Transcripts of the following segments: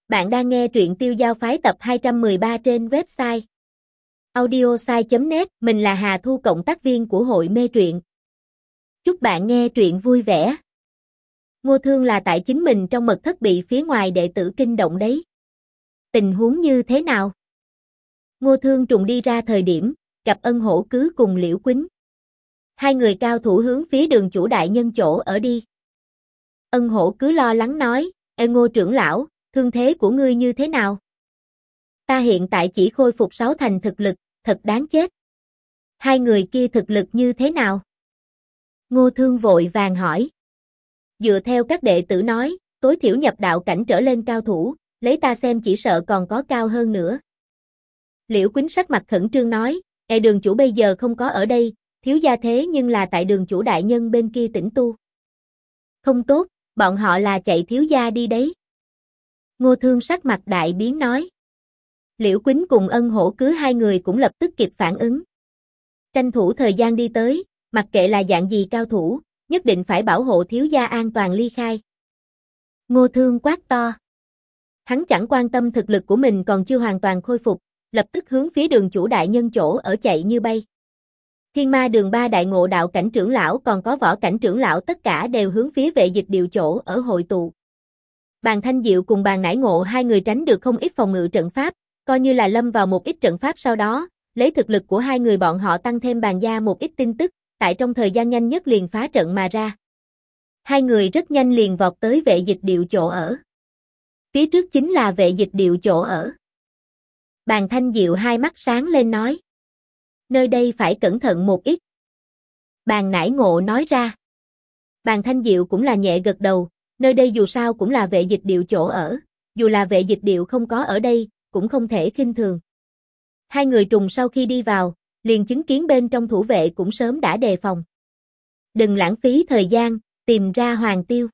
Bạn đang nghe truyện Tiêu Giao Phái tập 213 trên website audiosai.net. Mình là Hà Thu, cộng tác viên của hội mê truyện. Chúc bạn nghe truyện vui vẻ. Ngô Thương là tại chính mình trong mật thất bị phía ngoài đệ tử kinh động đấy. Tình huống như thế nào? Ngô Thương trùng đi ra thời điểm, gặp Ân Hổ Cứ cùng Liễu Quýnh. Hai người cao thủ hướng phía Đường chủ đại nhân chỗ ở đi. Ân Hổ Cứ lo lắng nói, Ê Ngô trưởng lão, thương thế của ngươi như thế nào? Ta hiện tại chỉ khôi phục 6 thành thực lực, thật đáng chết. Hai người kia thực lực như thế nào? Ngô Thương vội vàng hỏi. Dựa theo các đệ tử nói, tối thiểu nhập đạo cảnh trở lên cao thủ, lấy ta xem chỉ sợ còn có cao hơn nữa. Liễu Quýnh sắc mặt khẩn trương nói, Ê Đường chủ bây giờ không có ở đây, thiếu gia thế nhưng là tại Đường chủ đại nhân bên kia tĩnh tu. Không tốt, bọn họ là chạy thiếu gia đi đấy. Ngô Thương sắc mặt đại biến nói. Liễu Quýnh cùng Ân Hổ Cứ hai người cũng lập tức kịp phản ứng. Tranh thủ thời gian đi tới, mặc kệ là dạng gì cao thủ, nhất định phải bảo hộ thiếu gia an toàn ly khai. Ngô Thương quát to. Hắn chẳng quan tâm thực lực của mình còn chưa hoàn toàn khôi phục, lập tức hướng phía Đường chủ đại nhân chỗ ở chạy như bay. Thiên Ma Đường ba đại ngộ đạo cảnh trưởng lão còn có võ cảnh trưởng lão tất cả đều hướng phía Vệ Dịch Điệu chỗ ở hội tụ. Bàn Thanh Diệu cùng Bàn Nải Ngộ hai người tránh được không ít phòng ngự trận pháp, coi như là lâm vào một ít trận pháp sau đó, lấy thực lực của hai người bọn họ tăng thêm Bàn gia một ít tin tức, tại trong thời gian nhanh nhất liền phá trận mà ra. Hai người rất nhanh liền vọt tới Vệ Dịch Điệu chỗ ở. Phía trước chính là Vệ Dịch Điệu chỗ ở. Bàn Thanh Diệu hai mắt sáng lên nói. Nơi đây phải cẩn thận một ít. Bàn Nải Ngộ nói ra. Bàn Thanh Diệu cũng là nhẹ gật đầu. Nơi đây dù sao cũng là Vệ Dịch Điệu chỗ ở, dù là Vệ Dịch Điệu không có ở đây, cũng không thể khinh thường. Hai người trùng sau khi đi vào, liền chứng kiến bên trong thủ vệ cũng sớm đã đề phòng. Đừng lãng phí thời gian, tìm ra Hoàng Tiêu.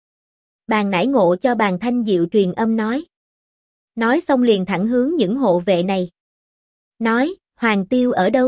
Bàn Nải Ngộ cho Bàn Thanh Diệu truyền âm nói. Nói xong liền thẳng hướng những hộ vệ này. Nói, Hoàng Tiêu ở đâu?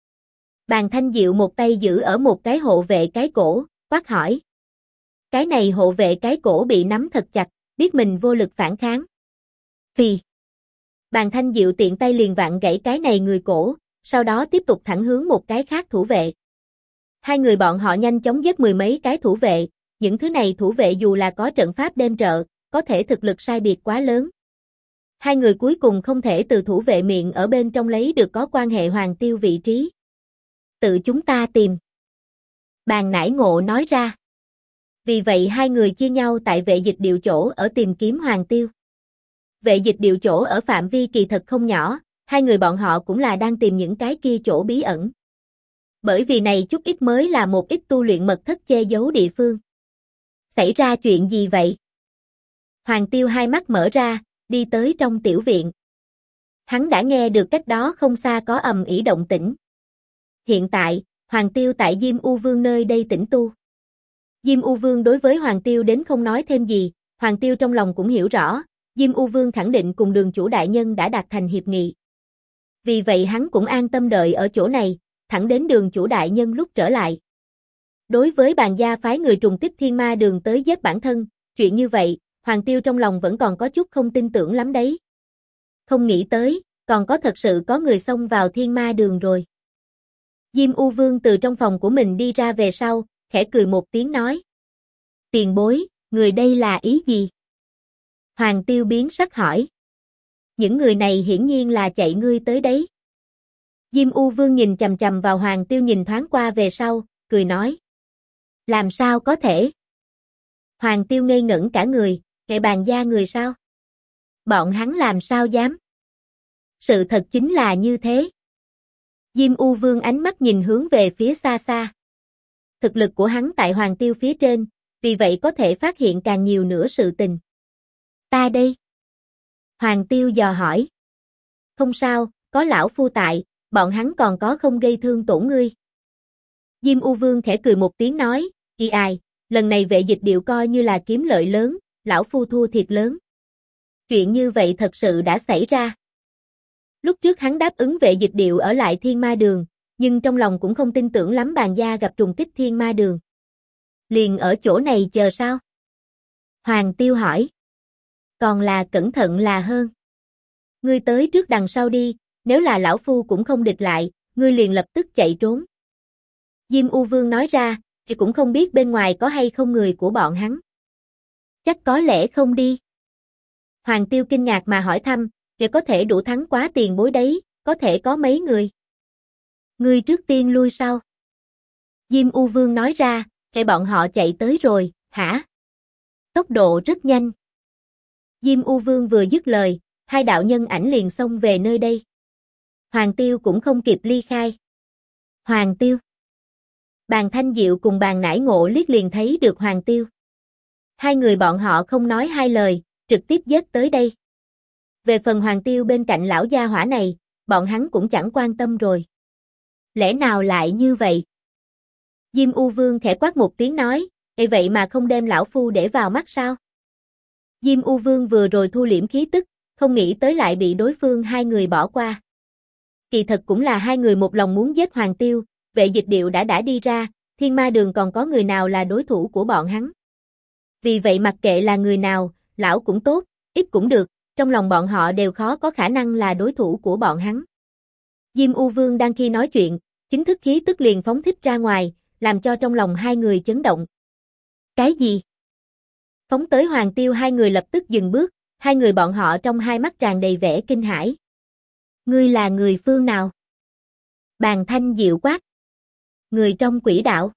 Bàn Thanh Diệu một tay giữ ở một cái hộ vệ cái cổ, quát hỏi. Cái này hộ vệ cái cổ bị nắm thật chặt, biết mình vô lực phản kháng. Phì. Bàn Thanh Diệu tiện tay liền vặn gãy cái này người cổ, sau đó tiếp tục thẳng hướng một cái khác thủ vệ. Hai người bọn họ nhanh chóng giết mười mấy cái thủ vệ, những thứ này thủ vệ dù là có trận pháp đem trợ, có thể thực lực sai biệt quá lớn. Hai người cuối cùng không thể từ thủ vệ miệng ở bên trong lấy được có quan hệ Hoàng Tiêu vị trí. Tự chúng ta tìm. Bàn Nải Ngộ nói ra. Vì vậy hai người chia nhau tại Vệ Dịch Điệu chỗ ở tìm kiếm Hoàng Tiêu. Vệ Dịch Điệu chỗ ở phạm vi kỳ thật không nhỏ, hai người bọn họ cũng là đang tìm những cái kia chỗ bí ẩn. Bởi vì này chút ít mới là một ít tu luyện mật thất che giấu địa phương. Xảy ra chuyện gì vậy? Hoàng Tiêu hai mắt mở ra, đi tới trong tiểu viện. Hắn đã nghe được cách đó không xa có ầm ĩ động tĩnh. Hiện tại, Hoàng Tiêu tại Diêm U Vương nơi đây tĩnh tu. Diêm U Vương đối với Hoàng Tiêu đến không nói thêm gì, Hoàng Tiêu trong lòng cũng hiểu rõ, Diêm U Vương khẳng định cùng Đường chủ đại nhân đã đạt thành hiệp nghị. Vì vậy hắn cũng an tâm đợi ở chỗ này, thẳng đến Đường chủ đại nhân lúc trở lại. Đối với Bàn gia phái người trùng kích Thiên Ma Đường tới giết bản thân, chuyện như vậy, Hoàng Tiêu trong lòng vẫn còn có chút không tin tưởng lắm đấy. Không nghĩ tới, còn có thật sự có người xông vào Thiên Ma Đường rồi. Diêm U Vương từ trong phòng của mình đi ra về sau, khẽ cười một tiếng nói. Tiền bối, người đây là ý gì? Hoàng Tiêu biến sắc hỏi. Những người này hiển nhiên là chạy ngươi tới đấy. Diêm U Vương nhìn chằm chằm vào Hoàng Tiêu nhìn thoáng qua về sau, cười nói. Làm sao có thể? Hoàng Tiêu ngây ngẩn cả người, kệ Bàn gia người sao? Bọn hắn làm sao dám? Sự thật chính là như thế. Diêm U Vương ánh mắt nhìn hướng về phía xa xa. Thực lực của hắn tại Hoàng Tiêu phía trên, vì vậy có thể phát hiện càng nhiều nữa sự tình. Ta đây? Hoàng Tiêu dò hỏi. Không sao, có lão phu tại, bọn hắn còn có không gây thương tổn ngươi. Diêm U Vương khẽ cười một tiếng nói, ai, lần này Vệ Dịch Điệu coi như là kiếm lợi lớn, lão phu thua thiệt lớn. Chuyện như vậy thật sự đã xảy ra. Lúc trước hắn đáp ứng Vệ Dịch Điệu ở lại Thiên Ma Đường, nhưng trong lòng cũng không tin tưởng lắm Bàn gia gặp trùng kích Thiên Ma Đường. Liền ở chỗ này chờ sao? Hoàng Tiêu hỏi. Còn là cẩn thận là hơn. Ngươi tới trước đằng sau đi, nếu là lão phu cũng không địch lại, ngươi liền lập tức chạy trốn. Diêm U Vương nói ra, thì cũng không biết bên ngoài có hay không người của bọn hắn. Chắc có lẽ không đi. Hoàng Tiêu kinh ngạc mà hỏi thăm, kìa có thể đủ thắng quá tiền bối đấy, có thể có mấy người. Ngươi trước tiên lui sau. Diêm U Vương nói ra, kìa bọn họ chạy tới rồi, hả? Tốc độ rất nhanh. Diêm U Vương vừa dứt lời, hai đạo nhân ảnh liền xông về nơi đây. Hoàng Tiêu cũng không kịp ly khai. Hoàng Tiêu. Bàn Thanh Diệu cùng Bàn Nải Ngộ liếc liền thấy được Hoàng Tiêu. Hai người bọn họ không nói hai lời, trực tiếp giết tới đây. Về phần Hoàng Tiêu bên cạnh lão gia hỏa này, bọn hắn cũng chẳng quan tâm rồi. Lẽ nào lại như vậy? Diêm U Vương khẽ quát một tiếng nói, vậy mà không đem lão phu để vào mắt sao? Diêm U Vương vừa rồi thu liễm khí tức, không nghĩ tới lại bị đối phương hai người bỏ qua. Kỳ thật cũng là hai người một lòng muốn giết Hoàng Tiêu, Vệ Dịch Điệu đã đi ra, Thiên Ma Đường còn có người nào là đối thủ của bọn hắn. Vì vậy mặc kệ là người nào, lão cũng tốt, ít cũng được, trong lòng bọn họ đều khó có khả năng là đối thủ của bọn hắn. Diêm U Vương đang khi nói chuyện, chính thức khí tức liền phóng thích ra ngoài, làm cho trong lòng hai người chấn động. Cái gì? Phóng tới Hoàng Tiêu hai người lập tức dừng bước, hai người bọn họ trong hai mắt tràn đầy vẻ kinh hãi. Ngươi là người phương nào? Bàn Thanh Diệu quát. Người trong quỷ đạo.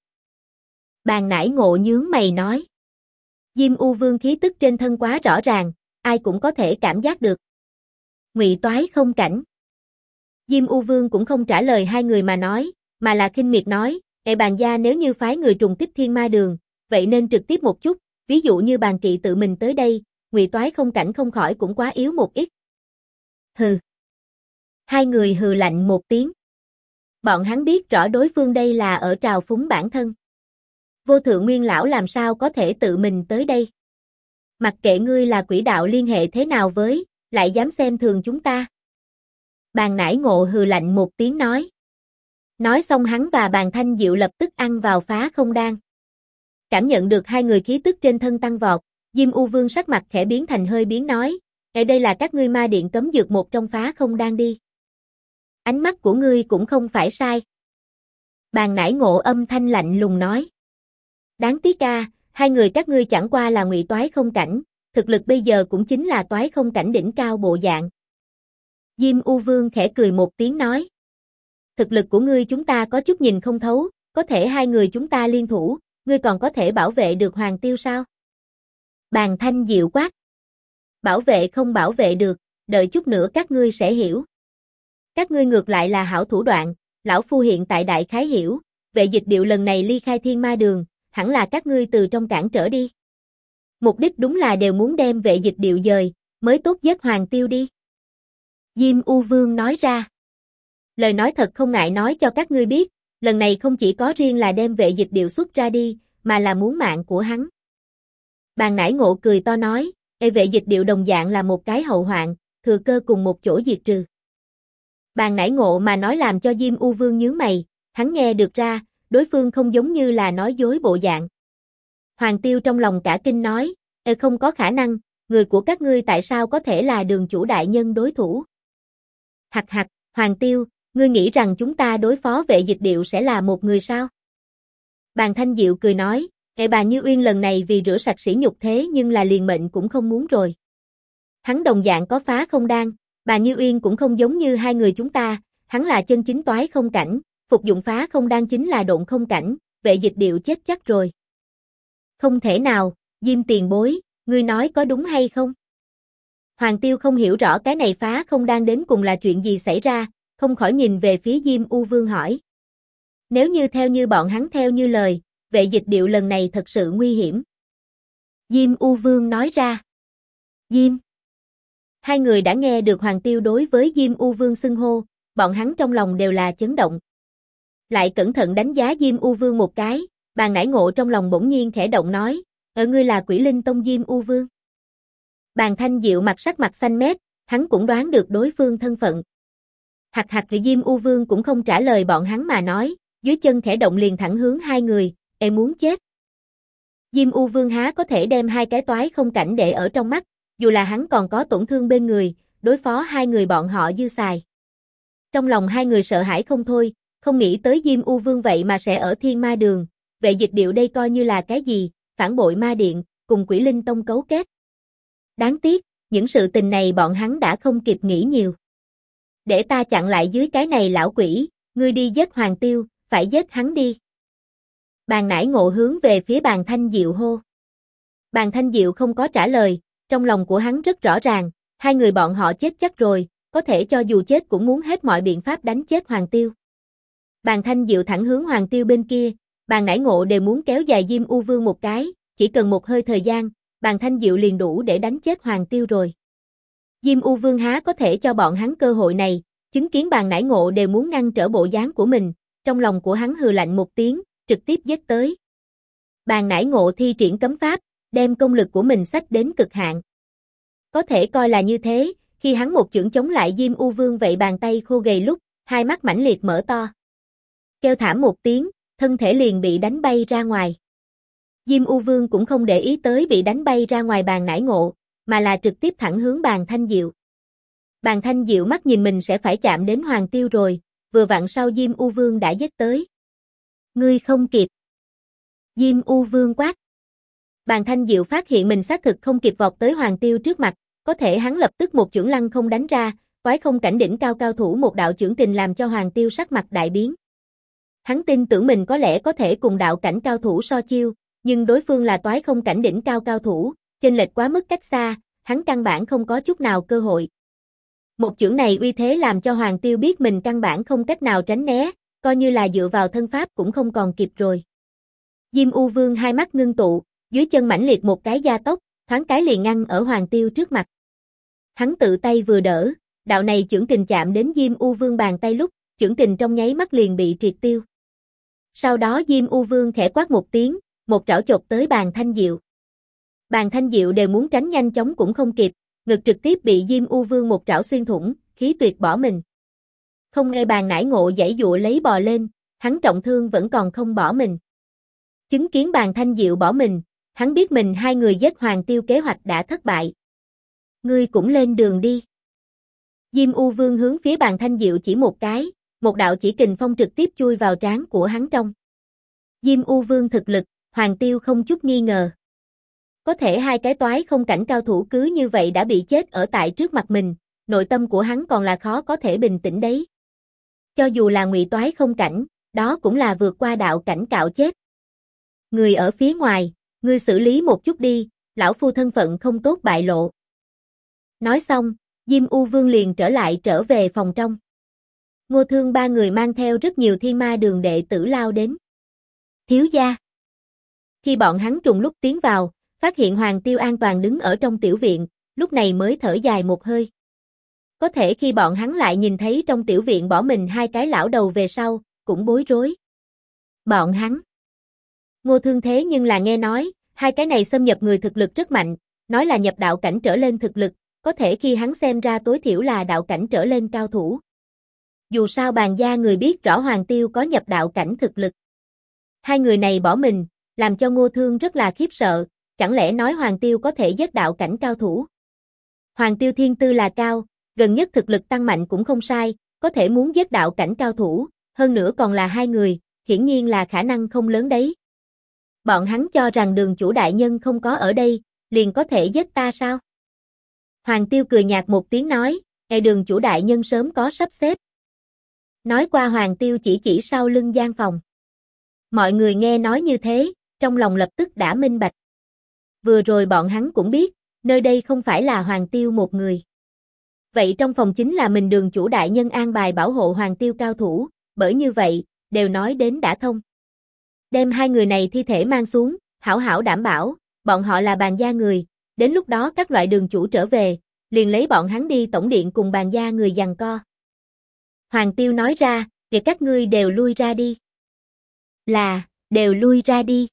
Bàn Nải Ngộ nhướng mày nói. Diêm U Vương khí tức trên thân quá rõ ràng, ai cũng có thể cảm giác được. Ngụy Toái không cảnh. Diêm U Vương cũng không trả lời hai người mà nói, mà là khinh miệt nói, Bàn gia nếu như phái người trùng kích Thiên Ma Đường, vậy nên trực tiếp một chút, ví dụ như Bàn Kỵ tự mình tới đây, Ngụy Toái không cảnh không khỏi cũng quá yếu một ít. Hừ. Hai người hừ lạnh một tiếng. Bọn hắn biết rõ đối phương đây là ở trào phúng bản thân. Vô Thượng Nguyên lão làm sao có thể tự mình tới đây? Mặc kệ ngươi là quỷ đạo liên hệ thế nào với, lại dám xem thường chúng ta. Bàn Nải Ngộ hừ lạnh một tiếng nói. Nói xong hắn và Bàn Thanh Diệu lập tức ăn vào phá không đan. Cảm nhận được hai người khí tức trên thân tăng vọt, Diêm U Vương sắc mặt khẽ biến thành hơi biến nói, ở đây là các ngươi ma điện cấm dược một trong phá không đan đi. Ánh mắt của ngươi cũng không phải sai. Bàn Nải Ngộ âm thanh lạnh lùng nói. Đáng tiếc hai người các ngươi chẳng qua là Ngụy Toái không cảnh, thực lực bây giờ cũng chính là Toái không cảnh đỉnh cao bộ dạng. Diêm U Vương khẽ cười một tiếng nói. Thực lực của ngươi chúng ta có chút nhìn không thấu, có thể hai người chúng ta liên thủ, ngươi còn có thể bảo vệ được Hoàng Tiêu sao? Bàn Thanh Diệu quát. Bảo vệ không bảo vệ được, đợi chút nữa các ngươi sẽ hiểu. Các ngươi ngược lại là hảo thủ đoạn, lão phu hiện tại đại khái hiểu, Vệ Dịch Điệu lần này ly khai Thiên Ma Đường, hẳn là các ngươi từ trong cản trở đi. Mục đích đúng là đều muốn đem Vệ Dịch Điệu dời, mới tốt giết Hoàng Tiêu đi. Diêm U Vương nói ra. Lời nói thật không ngại nói cho các ngươi biết, lần này không chỉ có riêng là đem Vệ Dịch Điệu xuất ra đi, mà là muốn mạng của hắn. Bàn Nải Ngộ cười to nói, Vệ Dịch Điệu đồng dạng là một cái hậu hoạn, thừa cơ cùng một chỗ diệt trừ. Bàn Nải Ngộ mà nói làm cho Diêm U Vương nhướng mày, hắn nghe được ra, đối phương không giống như là nói dối bộ dạng. Hoàng Tiêu trong lòng cả kinh nói, không có khả năng, người của các ngươi tại sao có thể là Đường chủ đại nhân đối thủ? Hặc hặc, Hoàng Tiêu, ngươi nghĩ rằng chúng ta đối phó Vệ Dịch Điệu sẽ là một người sao? Bàn Thanh Diệu cười nói, bà Như Uyên lần này vì rửa sạch sỉ nhục thế nhưng là liền mệnh cũng không muốn rồi. Hắn đồng dạng có phá không đan, bà Như Uyên cũng không giống như hai người chúng ta, hắn là chân chính Toái không cảnh, phục dụng phá không đan chính là độn không cảnh, Vệ Dịch Điệu chết chắc rồi. Không thể nào, Diêm tiền bối, ngươi nói có đúng hay không? Hoàng Tiêu không hiểu rõ cái này phá không đan đến cùng là chuyện gì xảy ra, không khỏi nhìn về phía Diêm U Vương hỏi. Nếu như theo như bọn hắn theo như lời, Vệ Dịch Điệu lần này thật sự nguy hiểm. Diêm U Vương nói ra. Diêm. Hai người đã nghe được Hoàng Tiêu đối với Diêm U Vương xưng hô, bọn hắn trong lòng đều là chấn động. Lại cẩn thận đánh giá Diêm U Vương một cái, Bàn Nải Ngộ trong lòng bỗng nhiên khẽ động nói, ngươi là Quỷ Linh Tông Diêm U Vương. Bàn Thanh Diệu mặt sắc mặt xanh mét, hắn cũng đoán được đối phương thân phận. Hặc hặc thì Diêm U Vương cũng không trả lời bọn hắn mà nói, dưới chân khẽ động liền thẳng hướng hai người, muốn chết. Diêm U Vương há có thể đem hai cái Toái không cảnh để ở trong mắt, dù là hắn còn có tổn thương bên người, đối phó hai người bọn họ dư xài. Trong lòng hai người sợ hãi không thôi, không nghĩ tới Diêm U Vương vậy mà sẽ ở Thiên Ma Đường, Vệ Dịch Điệu đây coi như là cái gì, phản bội ma điện, cùng Quỷ Linh Tông cấu kết. Đáng tiếc, những sự tình này bọn hắn đã không kịp nghĩ nhiều. Để ta chặn lại dưới cái này lão quỷ, ngươi đi giết Hoàng Tiêu, phải giết hắn đi. Bàn Nải Ngộ hướng về phía Bàn Thanh Diệu hô. Bàn Thanh Diệu không có trả lời, trong lòng của hắn rất rõ ràng, hai người bọn họ chết chắc rồi, có thể cho dù chết cũng muốn hết mọi biện pháp đánh chết Hoàng Tiêu. Bàn Thanh Diệu thẳng hướng Hoàng Tiêu bên kia, Bàn Nải Ngộ đều muốn kéo dài Diêm U Vương một cái, chỉ cần một hơi thời gian, Bàn Thanh Diệu liền đủ để đánh chết Hoàng Tiêu rồi. Diêm U Vương há có thể cho bọn hắn cơ hội này, chứng kiến Bàn Nải Ngộ đều muốn ngăn trở bộ dáng của mình, trong lòng của hắn hừ lạnh một tiếng, trực tiếp giết tới. Bàn Nải Ngộ thi triển cấm pháp, đem công lực của mình xách đến cực hạn. Có thể coi là như thế, khi hắn một chưởng chống lại Diêm U Vương vậy bàn tay khô gầy lúc, hai mắt mãnh liệt mở to. Kêu thảm một tiếng, thân thể liền bị đánh bay ra ngoài. Diêm U Vương cũng không để ý tới bị đánh bay ra ngoài Bàn Nải Ngộ, mà là trực tiếp thẳng hướng Bàn Thanh Diệu. Bàn Thanh Diệu mắt nhìn mình sẽ phải chạm đến Hoàng Tiêu rồi, vừa vặn sau Diêm U Vương đã giết tới. Ngươi không kịp. Diêm U Vương quát. Bàn Thanh Diệu phát hiện mình xác thực không kịp vọt tới Hoàng Tiêu trước mặt, có thể hắn lập tức một chưởng lăng không đánh ra, toái không cảnh đỉnh cao cao thủ một đạo chưởng kình làm cho Hoàng Tiêu sắc mặt đại biến. Hắn tin tưởng mình có lẽ có thể cùng đạo cảnh cao thủ so chiêu, nhưng đối phương là toái không cảnh đỉnh cao cao thủ, chênh lệch quá mức cách xa, hắn căn bản không có chút nào cơ hội. Một chưởng này uy thế làm cho Hoàng Tiêu biết mình căn bản không cách nào tránh né, coi như là dựa vào thân pháp cũng không còn kịp rồi. Diêm U Vương hai mắt ngưng tụ, dưới chân mãnh liệt một cái gia tốc, thoáng cái liền ngăn ở Hoàng Tiêu trước mặt. Hắn tự tay vừa đỡ, đạo này chưởng kình chạm đến Diêm U Vương bàn tay lúc, chưởng kình trong nháy mắt liền bị triệt tiêu. Sau đó Diêm U Vương khẽ quát một tiếng, một trảo chộp tới Bàn Thanh Diệu. Bàn Thanh Diệu đều muốn tránh nhanh chóng cũng không kịp, ngực trực tiếp bị Diêm U Vương một trảo xuyên thủng, khí tuyệt bỏ mình. Không nghe Bàn Nải Ngộ giãy giụa lấy bò lên, hắn trọng thương vẫn còn không bỏ mình. Chứng kiến Bàn Thanh Diệu bỏ mình, hắn biết mình hai người giết Hoàng Tiêu kế hoạch đã thất bại. Ngươi cũng lên đường đi. Diêm U Vương hướng phía Bàn Thanh Diệu chỉ một cái, một đạo chỉ kình phong trực tiếp chui vào trán của hắn trong. Diêm U Vương thực lực, Hoàng Tiêu không chút nghi ngờ. Có thể hai cái toái không cảnh cao thủ cứ như vậy đã bị chết ở tại trước mặt mình, nội tâm của hắn còn là khó có thể bình tĩnh đấy. Cho dù là ngụy toái không cảnh, đó cũng là vượt qua đạo cảnh cạo chết. Người ở phía ngoài, ngươi xử lý một chút đi, lão phu thân phận không tốt bại lộ. Nói xong, Diêm U Vương liền trở về phòng trong. Ngô Thương ba người mang theo rất nhiều Thiên Ma Đường đệ tử lao đến. Thiếu gia. Khi bọn hắn trùng lúc tiến vào, phát hiện Hoàng Tiêu an toàn đứng ở trong tiểu viện, lúc này mới thở dài một hơi. Có thể khi bọn hắn lại nhìn thấy trong tiểu viện bỏ mình hai cái lão đầu về sau, cũng bối rối. Bọn hắn. Ngô Thương thế nhưng là nghe nói, hai cái này xâm nhập người thực lực rất mạnh, nói là nhập đạo cảnh trở lên thực lực, có thể khi hắn xem ra tối thiểu là đạo cảnh trở lên cao thủ. Dù sao Bàn gia người biết rõ Hoàng Tiêu có nhập đạo cảnh thực lực. Hai người này bỏ mình, làm cho Ngô Thương rất là khiếp sợ, chẳng lẽ nói Hoàng Tiêu có thể giết đạo cảnh cao thủ. Hoàng Tiêu thiên tư là cao, gần nhất thực lực tăng mạnh cũng không sai, có thể muốn giết đạo cảnh cao thủ, hơn nữa còn là hai người, hiển nhiên là khả năng không lớn đấy. Bọn hắn cho rằng Đường chủ đại nhân không có ở đây, liền có thể giết ta sao? Hoàng Tiêu cười nhạt một tiếng nói, Đường chủ đại nhân sớm có sắp xếp. Nói qua Hoàng Tiêu chỉ sau lưng gian phòng. Mọi người nghe nói như thế, trong lòng lập tức đã minh bạch. Vừa rồi bọn hắn cũng biết, nơi đây không phải là Hoàng Tiêu một người. Vậy trong phòng chính là mình Đường chủ đại nhân an bài bảo hộ Hoàng Tiêu cao thủ, bởi như vậy, đều nói đến đã thông. Đem hai người này thi thể mang xuống, hảo hảo đảm bảo, bọn họ là Bàn gia người, đến lúc đó các loại đường chủ trở về, liền lấy bọn hắn đi tổng điện cùng Bàn gia người giằng co. Hoàng Tiêu nói ra, thì các ngươi đều lui ra đi. Là, đều lui ra đi.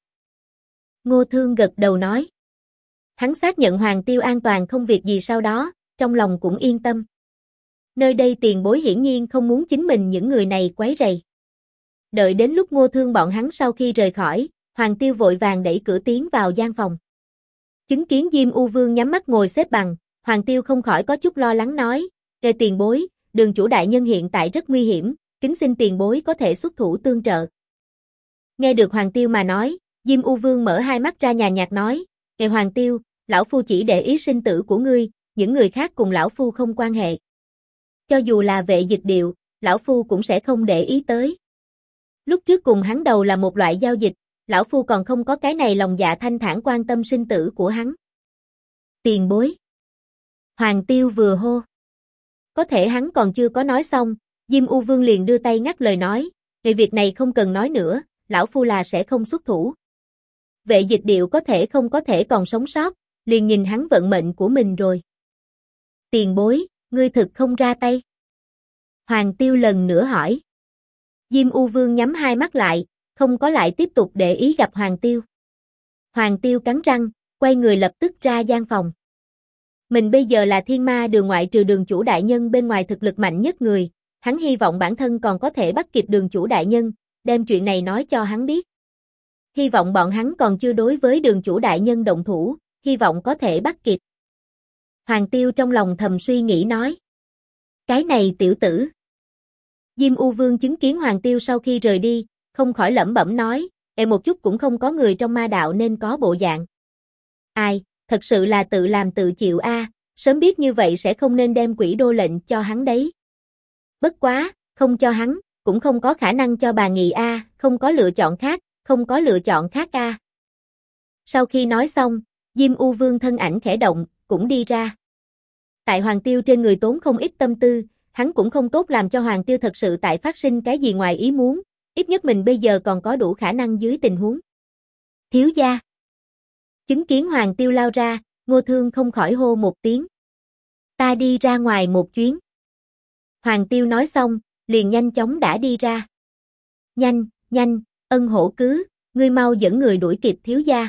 Ngô Thương gật đầu nói. Hắn xác nhận Hoàng Tiêu an toàn không việc gì sau đó, trong lòng cũng yên tâm. Nơi đây tiền bối hiển nhiên không muốn chính mình những người này quấy rầy. Đợi đến lúc Ngô Thương bọn hắn sau khi rời khỏi, Hoàng Tiêu vội vàng đẩy cửa tiến vào gian phòng. Chứng kiến Diêm U Vương nhắm mắt ngồi xếp bằng, Hoàng Tiêu không khỏi có chút lo lắng nói, "Kề tiền bối, đường chủ đại nhân hiện tại rất nguy hiểm, kính xin tiền bối có thể xuất thủ tương trợ." Nghe được Hoàng Tiêu mà nói, Diêm U Vương mở hai mắt ra nhàn nhạt nói, "Kề Hoàng Tiêu, lão phu chỉ để ý sinh tử của ngươi, những người khác cùng lão phu không quan hệ. Cho dù là Vệ Dịch Điệu, lão phu cũng sẽ không để ý tới. Lúc trước cùng hắn đầu là một loại giao dịch, lão phu còn không có cái này lòng dạ thanh thản quan tâm sinh tử của hắn." Tiền bối. Hoàng Tiêu vừa hô. Có thể hắn còn chưa có nói xong, Diêm U Vương liền đưa tay ngắt lời nói, "Về việc này không cần nói nữa, lão phu là sẽ không xuất thủ. Vệ Dịch Điệu có thể không có thể còn sống sót, liền nhìn hắn vận mệnh của mình rồi." Tiền bối, ngươi thực không ra tay? Hoàng Tiêu lần nữa hỏi. Diêm U Vương nhắm hai mắt lại, không có lại tiếp tục để ý gặp Hoàng Tiêu. Hoàng Tiêu cắn răng, quay người lập tức ra gian phòng. Mình bây giờ là thiên ma đường ngoại trừ đường chủ đại nhân bên ngoài thực lực mạnh nhất người, hắn hy vọng bản thân còn có thể bắt kịp đường chủ đại nhân, đem chuyện này nói cho hắn biết. Hy vọng bọn hắn còn chưa đối với đường chủ đại nhân động thủ, hy vọng có thể bắt kịp. Hoàng Tiêu trong lòng thầm suy nghĩ nói. Cái này tiểu tử. Diêm U Vương chứng kiến Hoàng Tiêu sau khi rời đi, không khỏi lẩm bẩm nói, một chút cũng không có người trong ma đạo nên có bộ dạng. Ai, thật sự là tự làm tự chịu a, sớm biết như vậy sẽ không nên đem quỷ đô lệnh cho hắn đấy. Bất quá, không cho hắn, cũng không có khả năng cho bà Nghị a, không có lựa chọn khác, không có lựa chọn khác a. Sau khi nói xong, Diêm U Vương thân ảnh khẽ động, cũng đi ra. Tại Hoàng Tiêu trên người tốn không ít tâm tư, hắn cũng không tốt làm cho Hoàng Tiêu thật sự tại phát sinh cái gì ngoài ý muốn, ít nhất mình bây giờ còn có đủ khả năng dưới tình huống. Thiếu gia. Chứng kiến Hoàng Tiêu lao ra, Ngô Thương không khỏi hô một tiếng. Ta đi ra ngoài một chuyến. Hoàng Tiêu nói xong, liền nhanh chóng đã đi ra. Nhanh, nhanh, Ân Hổ cứ, ngươi mau dẫn người đuổi kịp thiếu gia.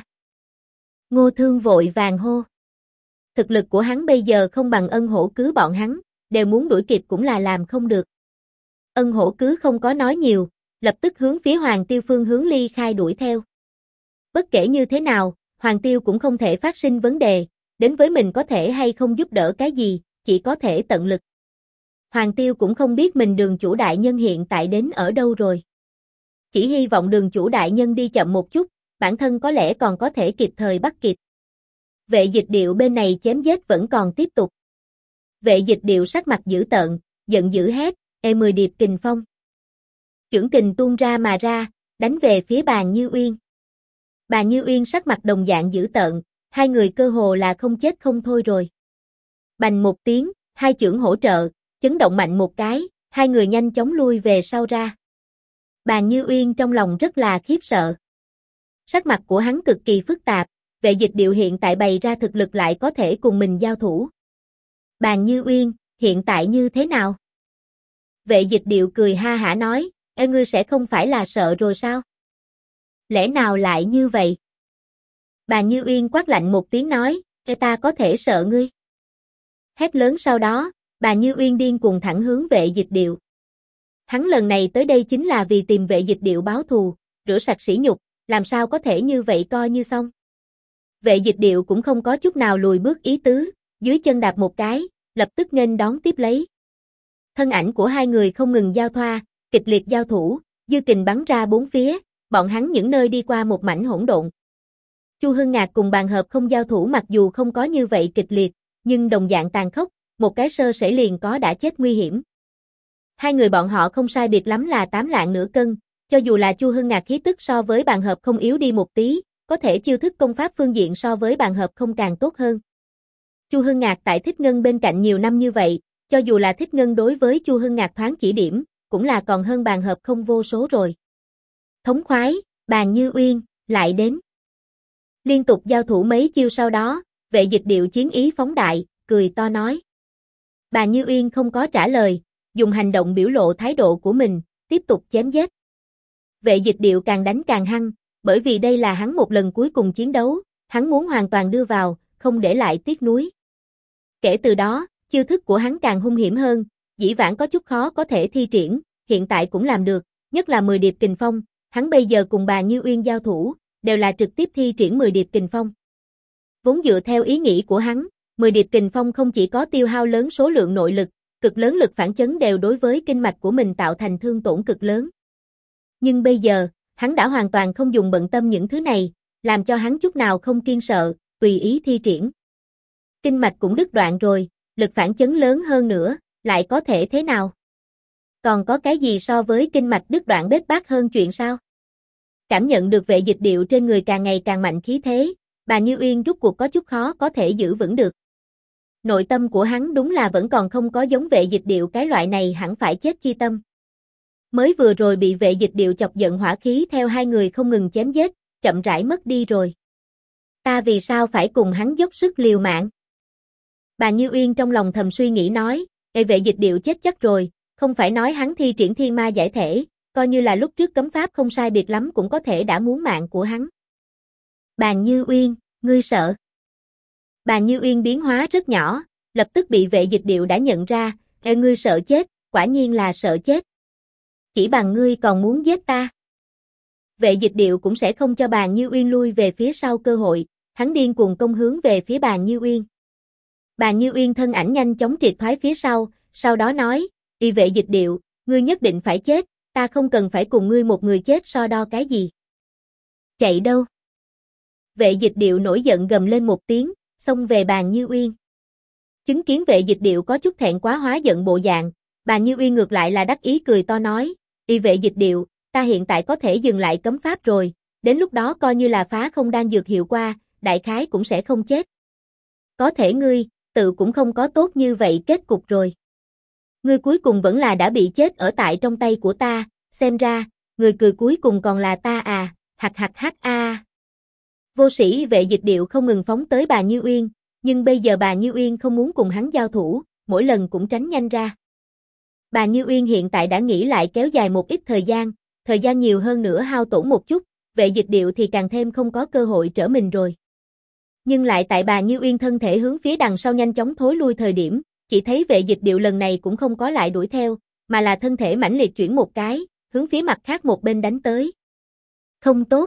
Ngô Thương vội vàng hô. Thực lực của hắn bây giờ không bằng Ân Hổ cứ bọn hắn, đều muốn đuổi kịp cũng là làm không được. Ân Hổ cứ không có nói nhiều, lập tức hướng phía Hoàng Tiêu phương hướng ly khai đuổi theo. Bất kể như thế nào, Hoàng Tiêu cũng không thể phát sinh vấn đề, đến với mình có thể hay không giúp đỡ cái gì, chỉ có thể tận lực. Hoàng Tiêu cũng không biết mình đường chủ đại nhân hiện tại đến ở đâu rồi. Chỉ hy vọng đường chủ đại nhân đi chậm một chút, bản thân có lẽ còn có thể kịp thời bắt kịp. Vệ Dịch Điệu bên này chém giết vẫn còn tiếp tục. Vệ Dịch Điệu sắc mặt dữ tợn, giận dữ hét, 10 điệp kình phong. Chưởng kình tuôn ra mà ra, đánh về phía Bàn Như Uyên. Bàn Như Uyên sắc mặt đồng dạng dữ tợn, hai người cơ hồ là không chết không thôi rồi. Bành một tiếng, hai chưởng hỗ trợ, chấn động mạnh một cái, hai người nhanh chóng lui về sau ra. Bàn Như Uyên trong lòng rất là khiếp sợ. Sắc mặt của hắn cực kỳ phức tạp, Vệ Dịch Điệu hiện tại bày ra thực lực lại có thể cùng mình giao thủ. Bàn Như Uyên, hiện tại như thế nào? Vệ Dịch Điệu cười ha hả nói, ngươi sẽ không phải là sợ rồi sao? Lẽ nào lại như vậy? Bàn Như Uyên quát lạnh một tiếng nói, ta có thể sợ ngươi. Hét lớn sau đó, Bàn Như Uyên điên cuồng thẳng hướng Vệ Dịch Điệu. Hắn lần này tới đây chính là vì tìm Vệ Dịch Điệu báo thù, rửa sạch sỉ nhục, làm sao có thể như vậy coi như xong. Vệ Dịch Điệu cũng không có chút nào lùi bước ý tứ, dưới chân đạp một cái, lập tức nghênh đón tiếp lấy. Thân ảnh của hai người không ngừng giao thoa, kịch liệt giao thủ, dư kình bắn ra bốn phía, bọn hắn những nơi đi qua một mảnh hỗn độn. Chu Hưng Ngạc cùng Bàn Hợp không giao thủ mặc dù không có như vậy kịch liệt, nhưng đồng dạng tàn khốc, một cái sơ sẩy liền có đã chết nguy hiểm. Hai người bọn họ không sai biệt lắm là 8 lạng nửa cân, cho dù là Chu Hưng Ngạc khí tức so với Bàn Hợp không yếu đi một tí, có thể chiêu thức công pháp phương diện so với Bàn Hợp không càng tốt hơn. Chu Hưng Ngạc tại Thích Ngân bên cạnh nhiều năm như vậy, cho dù là Thích Ngân đối với Chu Hưng Ngạc thoáng chỉ điểm, cũng là còn hơn Bàn Hợp không vô số rồi. Thống khoái, Bàn Như Uyên, lại đến. Liên tục giao thủ mấy chiêu sau đó, Vệ Dịch Điệu chiến ý phóng đại, cười to nói. Bàn Như Uyên không có trả lời, dùng hành động biểu lộ thái độ của mình, tiếp tục chém giết. Vệ Dịch Điệu càng đánh càng hăng, bởi vì đây là hắn một lần cuối cùng chiến đấu, hắn muốn hoàn toàn đưa vào, không để lại tiếc nuối. Kể từ đó, chiêu thức của hắn càng hung hiểm hơn, dĩ vãng có chút khó có thể thi triển, hiện tại cũng làm được, nhất là 10 điệp kình phong, hắn bây giờ cùng Bàn Như Uyên giao thủ, đều là trực tiếp thi triển 10 điệp kình phong. Vốn dựa theo ý nghĩ của hắn, 10 điệp kình phong không chỉ có tiêu hao lớn số lượng nội lực, cực lớn lực phản chấn đều đối với kinh mạch của mình tạo thành thương tổn cực lớn. Nhưng bây giờ, hắn đã hoàn toàn không dùng bận tâm những thứ này, làm cho hắn chút nào không kiêng sợ, tùy ý thi triển. Kinh mạch cũng đứt đoạn rồi, lực phản chấn lớn hơn nữa, lại có thể thế nào? Còn có cái gì so với kinh mạch đứt đoạn bết bát hơn chuyện sao? Cảm nhận được Vệ Dịch Điệu trên người càng ngày càng mạnh khí thế, bà Như Uyên rút cuộc có chút khó có thể giữ vững được. Nội tâm của hắn đúng là vẫn còn không có giống Vệ Dịch Điệu cái loại này hẳn phải chết chi tâm. Mới vừa rồi bị Vệ Dịch Điệu chọc giận hỏa khí theo hai người không ngừng chém giết, chậm rãi mất đi rồi. Ta vì sao phải cùng hắn dốc sức liều mạng? Bà Như Uyên trong lòng thầm suy nghĩ nói, Vệ Dịch Điệu chết chắc rồi, không phải nói hắn thi triển thiên ma giải thể, coi như là lúc trước cấm pháp không sai biệt lắm cũng có thể đã muốn mạng của hắn. Bà Như Uyên, ngươi sợ? Bà Như Uyên biến hóa rất nhỏ, lập tức bị Vệ Dịch Điệu đã nhận ra, ngươi sợ chết, quả nhiên là sợ chết. Chỉ bằng ngươi còn muốn giết ta. Vệ Dịch Điệu cũng sẽ không cho bà Như Uyên lui về phía sau cơ hội, hắn điên cuồng công hướng về phía bà Như Uyên. Bà Như Uyên thân ảnh nhanh chóng triệt thoái phía sau đó nói, Vệ Dịch Điệu, ngươi nhất định phải chết, ta không cần phải cùng ngươi một người chết so đo cái gì. Chạy đâu? Vệ Dịch Điệu nổi giận gầm lên một tiếng, xông về bà Như Uyên. Chứng kiến Vệ Dịch Điệu có chút thẹn quá hóa giận bộ dạng, bà Như Uyên ngược lại là đắc ý cười to nói, Vệ Dịch Điệu, ta hiện tại có thể dừng lại cấm pháp rồi, đến lúc đó coi như là phá không đan dược hiệu qua, đại khái cũng sẽ không chết. Có thể ngươi, tự cũng không có tốt như vậy kết cục rồi. Ngươi cuối cùng vẫn là đã bị chết ở tại trong tay của ta, xem ra, người cười cuối cùng còn là ta à, hắc a. Vô sĩ Vệ Dịch Điệu không ngừng phóng tới bà Như Uyên, nhưng bây giờ bà Như Uyên không muốn cùng hắn giao thủ, mỗi lần cũng tránh nhanh ra. Bà Như Uyên hiện tại đã nghĩ lại kéo dài một ít thời gian nhiều hơn nữa hao tổn một chút, Vệ Dịch Điệu thì càng thêm không có cơ hội trở mình rồi. Nhưng lại tại bà Như Uyên thân thể hướng phía đằng sau nhanh chóng thối lui thời điểm, chỉ thấy Vệ Dịch Điệu lần này cũng không có lại đuổi theo, mà là thân thể mãnh liệt chuyển một cái, hướng phía mặt khác một bên đánh tới. Không tốt.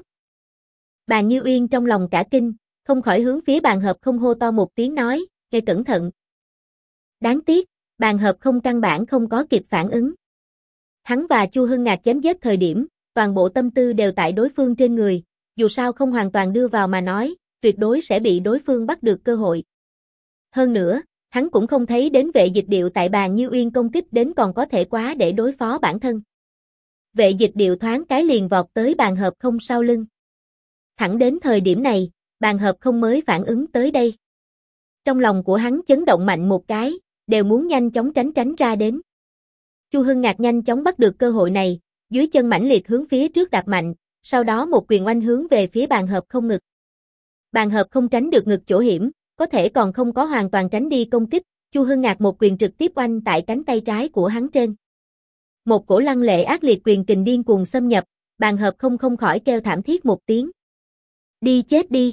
Bà Như Uyên trong lòng cả kinh, không khỏi hướng phía Bàn Hợp Không hô to một tiếng nói, nghe cẩn thận. Đáng tiếc, Bàn Hợp Không căn bản không có kịp phản ứng. Hắn và Chu Hưng Ngạc chém giết thời điểm, toàn bộ tâm tư đều tại đối phương trên người, dù sao không hoàn toàn đưa vào mà nói, tuyệt đối sẽ bị đối phương bắt được cơ hội. Hơn nữa, hắn cũng không thấy đến Vệ Dịch Điệu tại bà Như Uyên công kích đến còn có thể quá để đối phó bản thân. Vệ Dịch Điệu thoáng cái liền vọt tới Bàn Hợp Không sau lưng. Thẳng đến thời điểm này, Bàn Hợp Không mới phản ứng tới đây. Trong lòng của hắn chấn động mạnh một cái, đều muốn nhanh chóng tránh ra đến. Chu Hưng Ngạc nhanh chóng bắt được cơ hội này, dưới chân mãnh liệt hướng phía trước đạp mạnh, sau đó một quyền oanh hướng về phía Bàn Hợp Không ngực. Bàn Hợp Không tránh được ngực chỗ hiểm, có thể còn không có hoàn toàn tránh đi công kích, Chu Hưng Ngạc một quyền trực tiếp oanh tại cánh tay trái của hắn trên. Một cổ lăng lệ ác liệt quyền kình điên cuồng xâm nhập, Bàn Hợp Không không khỏi kêu thảm thiết một tiếng. Đi chết đi.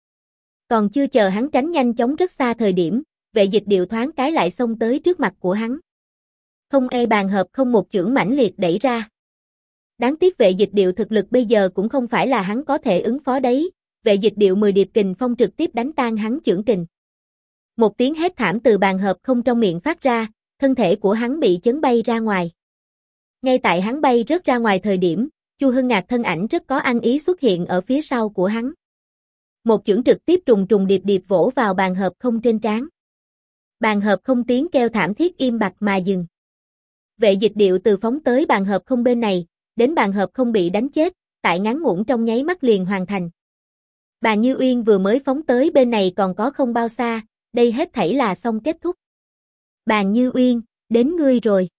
Còn chưa chờ hắn tránh nhanh chóng rất xa thời điểm, Vệ Dịch Điệu thoáng cái lại xông tới trước mặt của hắn. Không Bàn Hợp Không một chưởng mãnh liệt đẩy ra. Đáng tiếc Vệ Dịch Điệu thực lực bây giờ cũng không phải là hắn có thể ứng phó đấy, Vệ Dịch Điệu 10 điệp kình phong trực tiếp đánh tan hắn chưởng kình. Một tiếng hét thảm từ Bàn Hợp Không trong miệng phát ra, thân thể của hắn bị chấn bay ra ngoài. Ngay tại hắn bay rớt ra ngoài thời điểm, Chu Hưng Ngạc thân ảnh rất có ăn ý xuất hiện ở phía sau của hắn. Một chưởng trực tiếp trùng điệp vỗ vào Bàn Hợp Không trên trán. Bàn Hợp Không tiếng kêu thảm thiết im bặt mà dừng. Vệ Dịch Điệu từ phóng tới Bàn Hợp Không bên này, đến Bàn Hợp Không bị đánh chết, tại ngắn ngủn trong nháy mắt liền hoàn thành. Bà Như Uyên vừa mới phóng tới bên này còn có không bao xa, đây hết thảy là xong kết thúc. Bà Như Uyên, đến ngươi rồi.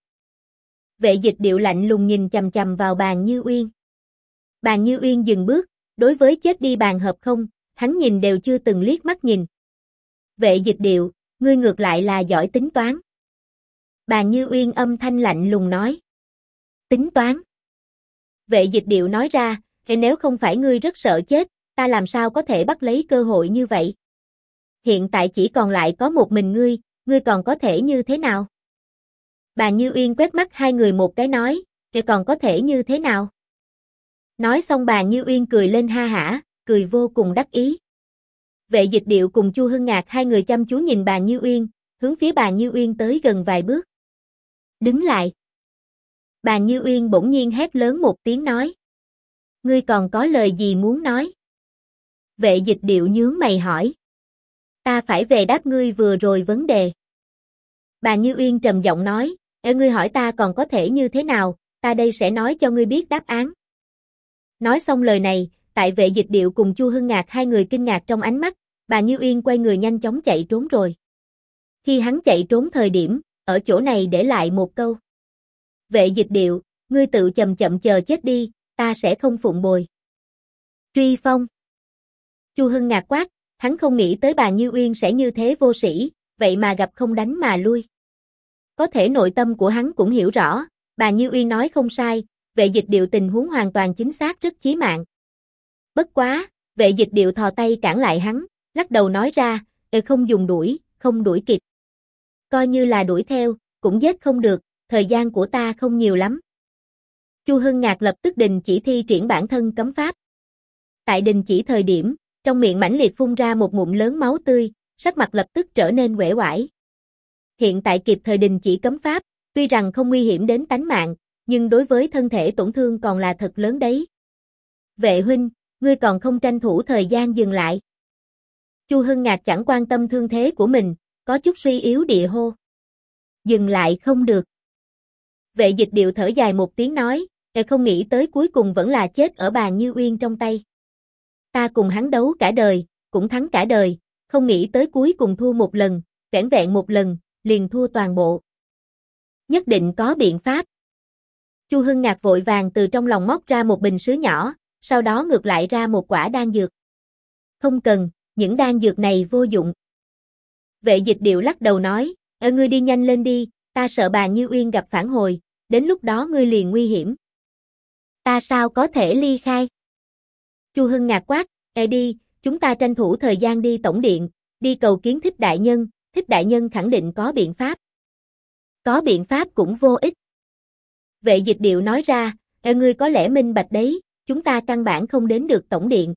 Vệ Dịch Điệu lạnh lùng nhìn chằm chằm vào Bà Như Uyên. Bà Như Uyên dừng bước, đối với chết đi Bàn Hợp Không, hắn nhìn đều chưa từng liếc mắt nhìn. Vệ Dịch Điệu, ngươi ngược lại là giỏi tính toán. Bà Như Uyên âm thanh lạnh lùng nói. Tính toán. Vệ Dịch Điệu nói ra, nếu không phải ngươi rất sợ chết, ta làm sao có thể bắt lấy cơ hội như vậy? Hiện tại chỉ còn lại có một mình ngươi còn có thể như thế nào? Bà Như Uyên quét mắt hai người một cái nói, còn có thể như thế nào? Nói xong bà Như Uyên cười lên ha hả, cười vô cùng đắc ý. Vệ Dịch Điệu cùng Chu Hưng Ngạc hai người chăm chú nhìn Bàn Như Uyên, hướng phía Bàn Như Uyên tới gần vài bước. Đứng lại. Bàn Như Uyên bỗng nhiên hét lớn một tiếng nói. Ngươi còn có lời gì muốn nói? Vệ Dịch Điệu nhướng mày hỏi. Ta phải về đáp ngươi vừa rồi vấn đề. Bàn Như Uyên trầm giọng nói, ngươi hỏi ta còn có thể như thế nào, ta đây sẽ nói cho ngươi biết đáp án. Nói xong lời này, tại Vệ Dịch Điệu cùng Chu Hưng Ngạc hai người kinh ngạc trong ánh mắt, Bàn Như Uyên quay người nhanh chóng chạy trốn rồi. Khi hắn chạy trốn thời điểm, ở chỗ này để lại một câu. Vệ Dịch Điệu, ngươi tự chậm chậm chờ chết đi, ta sẽ không phụng bồi. Truy phong. Chu Hưng Ngạc quát, hắn không nghĩ tới Bàn Như Uyên sẽ như thế vô sĩ, vậy mà gặp không đánh mà lui. Có thể nội tâm của hắn cũng hiểu rõ, Bàn Như Uyên nói không sai, Vệ Dịch Điệu tình huống hoàn toàn chính xác rất chí mạng. Bất quá, Vệ Dịch Điệu thò tay cản lại hắn, lắc đầu nói ra, không dùng đuổi, không đuổi kịp. Coi như là đuổi theo, cũng giết không được, thời gian của ta không nhiều lắm. Chu Hưng Ngạc lập tức đình chỉ thi triển bản thân cấm pháp. Tại đình chỉ thời điểm, trong miệng mãnh liệt phun ra một ngụm lớn máu tươi, sắc mặt lập tức trở nên uể oải. Hiện tại kịp thời đình chỉ cấm pháp, tuy rằng không nguy hiểm đến tánh mạng, nhưng đối với thân thể tổn thương còn là thật lớn đấy. Vệ huynh, ngươi còn không tranh thủ thời gian dừng lại. Chu Hưng Ngạc chẳng quan tâm thương thế của mình, có chút suy yếu địa hô. Dừng lại không được. Vệ Dịch Điệu thở dài một tiếng nói, không nghĩ tới cuối cùng vẫn là chết ở Bàn Như Uyên trong tay. Ta cùng hắn đấu cả đời, cũng thắng cả đời, không nghĩ tới cuối cùng thua một lần, vẻn vẹn một lần, liền thua toàn bộ. Nhất định có biện pháp. Chu Hưng Ngạc vội vàng từ trong lòng móc ra một bình sứ nhỏ, sau đó ngược lại ra một quả đan dược. Không cần, những đan dược này vô dụng. Vệ Dịch Điệu lắc đầu nói, ngươi đi nhanh lên đi, ta sợ Bàn Như Uyên gặp phản hồi, đến lúc đó ngươi liền nguy hiểm. Ta sao có thể ly khai? Chu Hưng Ngạc quát, đi, chúng ta tranh thủ thời gian đi tổng điện, đi cầu kiến Thích đại nhân, Thích đại nhân khẳng định có biện pháp. Có biện pháp cũng vô ích. Vệ Dịch Điệu nói ra, ngươi có lẽ minh bạch đấy, chúng ta căn bản không đến được tổng điện.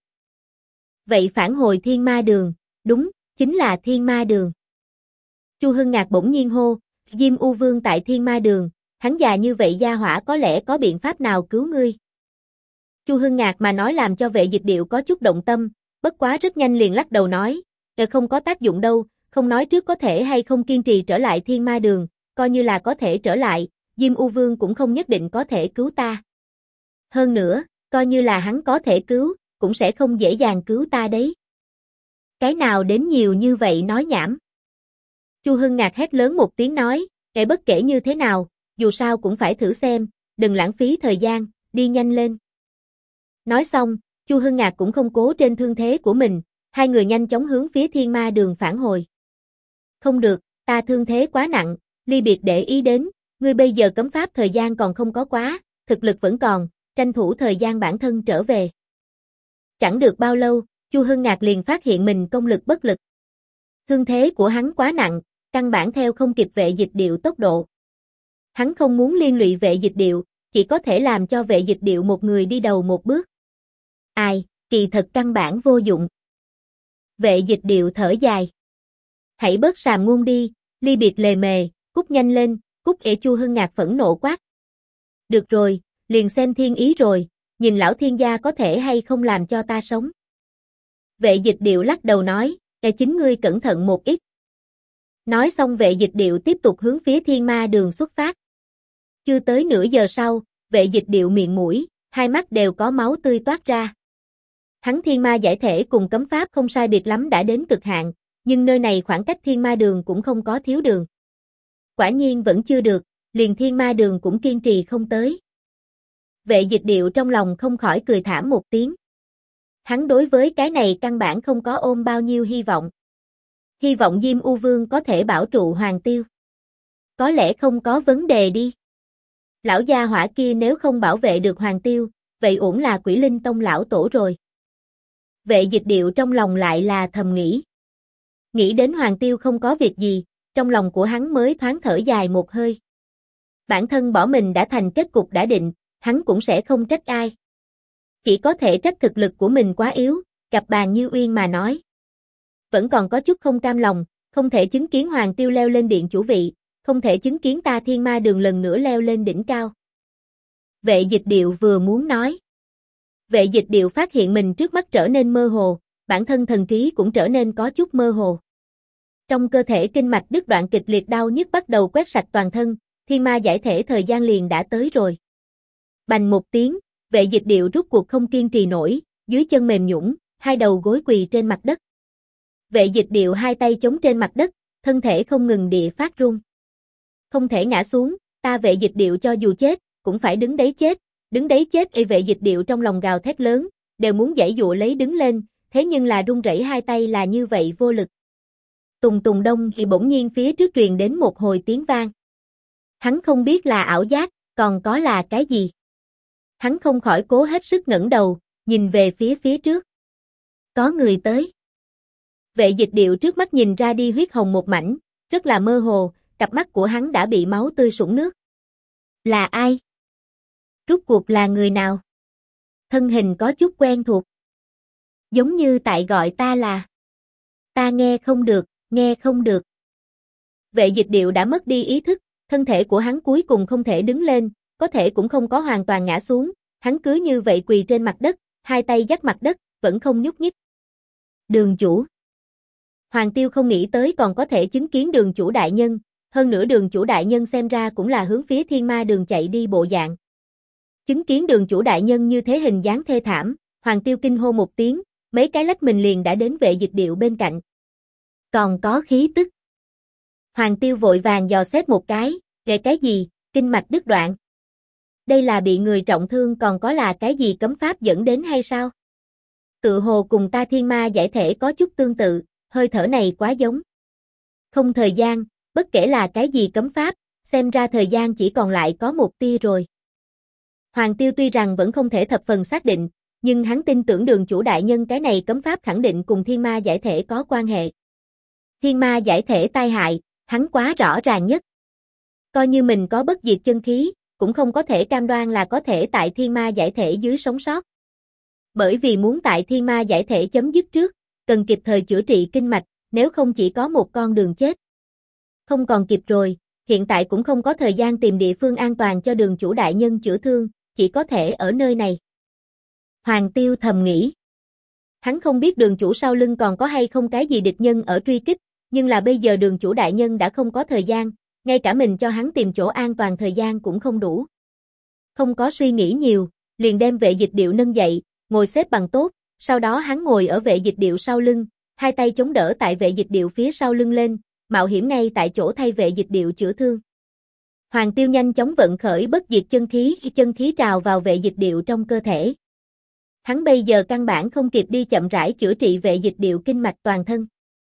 Vậy phản hồi Thiên Ma Đường, đúng, chính là Thiên Ma Đường. Chu Hưng Ngạc bỗng nhiên hô, Diêm U Vương tại Thiên Ma Đường, hắn già như vậy gia hỏa có lẽ có biện pháp nào cứu ngươi. Chu Hưng Ngạc mà nói làm cho Vệ Dịch Điệu có chút động tâm, bất quá rất nhanh liền lắc đầu nói, không có tác dụng đâu, không nói trước có thể hay không kiên trì trở lại Thiên Ma Đường, coi như là có thể trở lại, Diêm U Vương cũng không nhất định có thể cứu ta. Hơn nữa, coi như là hắn có thể cứu, cũng sẽ không dễ dàng cứu ta đấy. Cái nào đến nhiều như vậy nói nhảm. Chu Hưng Ngạc hét lớn một tiếng nói, bất kể như thế nào, dù sao cũng phải thử xem, đừng lãng phí thời gian, đi nhanh lên. Nói xong, Chu Hưng Ngạc cũng không cố trên thương thế của mình, hai người nhanh chóng hướng phía Thiên Ma Đường phản hồi. Không được, ta thương thế quá nặng, ly biệt để ý đến, ngươi bây giờ cấm pháp thời gian còn không có quá, thực lực vẫn còn, tranh thủ thời gian bản thân trở về. Chẳng được bao lâu, Chu Hưng Ngạc liền phát hiện mình công lực bất lực. Thương thế của hắn quá nặng, căn bản theo không kịp Vệ Dịch Điệu tốc độ. Hắn không muốn liên lụy Vệ Dịch Điệu, chỉ có thể làm cho Vệ Dịch Điệu một người đi đầu một bước. Ai, kỳ thật căn bản vô dụng. Vệ Dịch Điệu thở dài. Hãy bớt sàm ngôn đi, ly biệt lề mề, cút nhanh lên, cút. Chu Hưng Ngạc phẫn nộ quát. Được rồi, liền xem thiên ý rồi, nhìn lão thiên gia có thể hay không làm cho ta sống. Vệ Dịch Điệu lắc đầu nói, chính ngươi cẩn thận một ít. Nói xong Vệ Dịch Điệu tiếp tục hướng phía Thiên Ma Đường xuất phát. Chưa tới nửa giờ sau, Vệ Dịch Điệu miệng mũi, hai mắt đều có máu tươi toát ra. Hắn Thiên Ma giải thể cùng cấm pháp không sai biệt lắm đã đến cực hạn, nhưng nơi này khoảng cách Thiên Ma Đường cũng không có thiếu đường. Quả nhiên vẫn chưa được, liền Thiên Ma Đường cũng kiên trì không tới. Vệ Dịch Điệu trong lòng không khỏi cười thảm một tiếng. Hắn đối với cái này căn bản không có ôm bao nhiêu hy vọng. Hy vọng Diêm U Vương có thể bảo trụ Hoàng Tiêu. Có lẽ không có vấn đề đi. Lão gia hỏa kia nếu không bảo vệ được Hoàng Tiêu, vậy ổn là Quỷ Linh Tông lão tổ rồi. Vệ Dịch Điệu trong lòng lại là thầm nghĩ. Nghĩ đến Hoàng Tiêu không có việc gì, trong lòng của hắn mới thoáng thở dài một hơi. Bản thân bỏ mình đã thành kết cục đã định, hắn cũng sẽ không trách ai. Chỉ có thể trách thực lực của mình quá yếu, gặp Bàn Như Uyên mà nói. vẫn còn có chút không cam lòng, không thể chứng kiến Hoàng Tiêu leo lên điện chủ vị, không thể chứng kiến ta Thiên Ma Đường lần nữa leo lên đỉnh cao. Vệ Dịch Điệu vừa muốn nói. Vệ Dịch Điệu phát hiện mình trước mắt trở nên mơ hồ, bản thân thần trí cũng trở nên có chút mơ hồ. Trong cơ thể kinh mạch đứt đoạn kịch liệt đau nhức bắt đầu quét sạch toàn thân, thiên ma giải thể thời gian liền đã tới rồi. Bành một tiếng, Vệ Dịch Điệu rút cuộc không kiên trì nổi, dưới chân mềm nhũn, hai đầu gối quỳ trên mặt đất. Vệ Dịch Điệu hai tay chống trên mặt đất, thân thể không ngừng địa phát run. Không thể ngã xuống, ta Vệ Dịch Điệu cho dù chết, cũng phải đứng đấy chết, đứng đấy chết. Vệ Dịch Điệu trong lòng gào thét lớn, đều muốn giãy dụa lấy đứng lên, thế nhưng là run rẩy hai tay là như vậy vô lực. Tùng tùng đông thì bỗng nhiên phía trước truyền đến một hồi tiếng vang. Hắn không biết là ảo giác, còn có là cái gì. Hắn không khỏi cố hết sức ngẩng đầu, nhìn về phía trước. Có người tới. Vệ Dịch Điệu trước mắt nhìn ra đi huyết hồng một mảnh, rất là mơ hồ, cặp mắt của hắn đã bị máu tươi sũng nước. Là ai? Rốt cuộc là người nào? Thân hình có chút quen thuộc. Giống như tại gọi ta là. Ta nghe không được, nghe không được. Vệ Dịch Điệu đã mất đi ý thức, thân thể của hắn cuối cùng không thể đứng lên, có thể cũng không có hoàn toàn ngã xuống, hắn cứ như vậy quỳ trên mặt đất, hai tay dắt mặt đất, vẫn không nhúc nhích. Đường chủ. Hoàng Tiêu không nghĩ tới còn có thể chứng kiến đường chủ đại nhân, hơn nữa đường chủ đại nhân xem ra cũng là hướng phía Thiên Ma Đường chạy đi bộ dạng. Chứng kiến đường chủ đại nhân như thế hình dáng thê thảm, Hoàng Tiêu kinh hô một tiếng, mấy cái lách mình liền đã đến Vệ Dịch Điệu bên cạnh. Còn có khí tức. Hoàng Tiêu vội vàng dò xét một cái gì, kinh mạch đứt đoạn. Đây là bị người trọng thương còn có là cái gì cấm pháp dẫn đến hay sao? Tự hồ cùng ta thiên ma giải thể có chút tương tự, hơi thở này quá giống. Không thời gian, bất kể là cái gì cấm pháp, xem ra thời gian chỉ còn lại có một tia rồi. Hoàng Tiêu tuy rằng vẫn không thể thập phần xác định, nhưng hắn tin tưởng đường chủ đại nhân cái này cấm pháp khẳng định cùng thiên ma giải thể có quan hệ. Thiên ma giải thể tai hại, hắn quá rõ ràng nhất. Coi như mình có bất diệt chân khí, cũng không có thể cam đoan là có thể tại thiên ma giải thể dưới sống sót. Bởi vì muốn tại thiên ma giải thể chấm dứt trước, cần kịp thời chữa trị kinh mạch, nếu không chỉ có một con đường chết. Không còn kịp rồi, hiện tại cũng không có thời gian tìm địa phương an toàn cho đường chủ đại nhân chữa thương, chỉ có thể ở nơi này. Hoàng Tiêu thầm nghĩ. Hắn không biết đường chủ sau lưng còn có hay không cái gì địch nhân ở truy kích, nhưng là bây giờ đường chủ đại nhân đã không có thời gian, ngay cả mình cho hắn tìm chỗ an toàn thời gian cũng không đủ. Không có suy nghĩ nhiều, liền đem Vệ Dịch Điệu nâng dậy, ngồi xếp bằng tốt, sau đó hắn ngồi ở Vệ Dịch Điệu sau lưng, hai tay chống đỡ tại Vệ Dịch Điệu phía sau lưng lên, mạo hiểm ngay tại chỗ thay Vệ Dịch Điệu chữa thương. Hoàng Tiêu nhanh chóng vận khởi bất diệt chân khí trào vào Vệ Dịch Điệu trong cơ thể. Hắn bây giờ căn bản không kịp đi chậm rãi chữa trị Vệ Dịch Điệu kinh mạch toàn thân.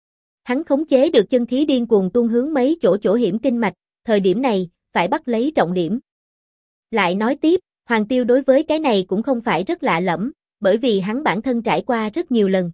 Hắn khống chế được chân khí điên cuồng tuôn hướng mấy chỗ hiểm kinh mạch, thời điểm này, phải bắt lấy trọng điểm. Lại nói tiếp, Hoàng Tiêu đối với cái này cũng không phải rất lạ lẫm, bởi vì hắn bản thân trải qua rất nhiều lần.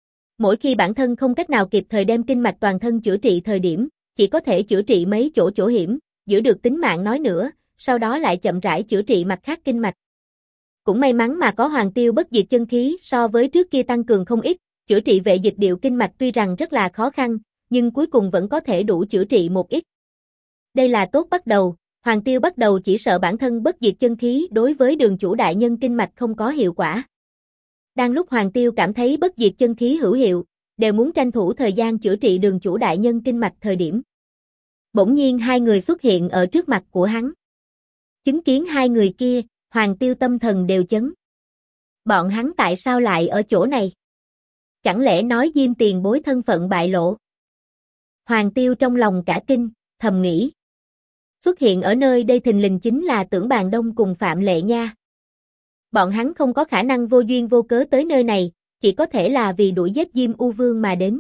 Mỗi khi bản thân không cách nào kịp thời đem kinh mạch toàn thân chữa trị thời điểm, chỉ có thể chữa trị mấy chỗ hiểm, giữ được tính mạng nói nữa, sau đó lại chậm rãi chữa trị mặt khác kinh mạch. Cũng may mắn mà có Hoàng Tiêu bất diệt chân khí so với trước kia tăng cường không ít, chữa trị Vệ Dịch Điệu kinh mạch tuy rằng rất là khó khăn, nhưng cuối cùng vẫn có thể đủ chữa trị một ít. Đây là tốt bắt đầu, Hoàng Tiêu bắt đầu chỉ sợ bản thân bất diệt chân khí đối với đường chủ đại nhân kinh mạch không có hiệu quả. Đang lúc Hoàng Tiêu cảm thấy bất diệt chân khí hữu hiệu, đều muốn tranh thủ thời gian chữa trị đường chủ đại nhân kinh mạch thời điểm. Bỗng nhiên hai người xuất hiện ở trước mặt của hắn. Chứng kiến hai người kia, Hoàng Tiêu tâm thần đều chấn. Bọn hắn tại sao lại ở chỗ này? Chẳng lẽ nói Diêm tiền bối thân phận bại lộ? Hoàng Tiêu trong lòng cả kinh, thầm nghĩ. Xuất hiện ở nơi đây thình lình chính là Tưởng Bàn Đông cùng Phạm Lệ Nha. Bọn hắn không có khả năng vô duyên vô cớ tới nơi này, chỉ có thể là vì đuổi giết Diêm U Vương mà đến.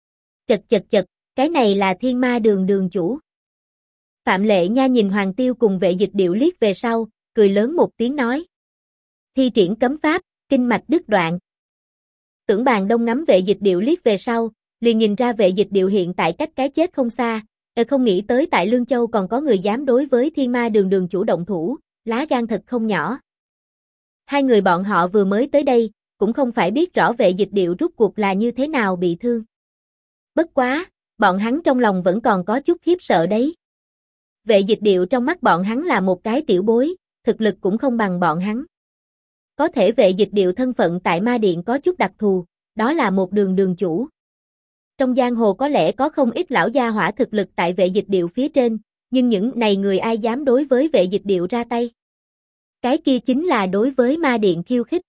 Chật, cái này là Thiên Ma Đường đường chủ. Phạm Lệ Nha nhìn Hoàng Tiêu cùng Vệ Dịch Điệu liếc về sau, cười lớn một tiếng nói. Thi triển cấm pháp, kinh mạch đứt đoạn. Tưởng Bàn Đông ngắm Vệ Dịch Điệu liếc về sau, liền nhìn ra Vệ Dịch Điệu hiện tại cách cái chết không xa, không nghĩ tới tại Lương Châu còn có người dám đối với Thiên Ma Đường đường chủ động thủ, lá gan thật không nhỏ. Hai người bọn họ vừa mới tới đây, cũng không phải biết rõ Vệ Dịch Điệu rút cuộc là như thế nào bị thương. Bất quá, bọn hắn trong lòng vẫn còn có chút khiếp sợ đấy. Vệ Dịch Điệu trong mắt bọn hắn là một cái tiểu bối, thực lực cũng không bằng bọn hắn. Có thể Vệ Dịch Điệu thân phận tại Ma Điện có chút đặc thù, đó là một đường chủ. Trong giang hồ có lẽ có không ít lão gia hỏa thực lực tại Vệ Dịch Điệu phía trên, nhưng những này người ai dám đối với Vệ Dịch Điệu ra tay. Cái kia chính là đối với Ma Điện khiêu khích.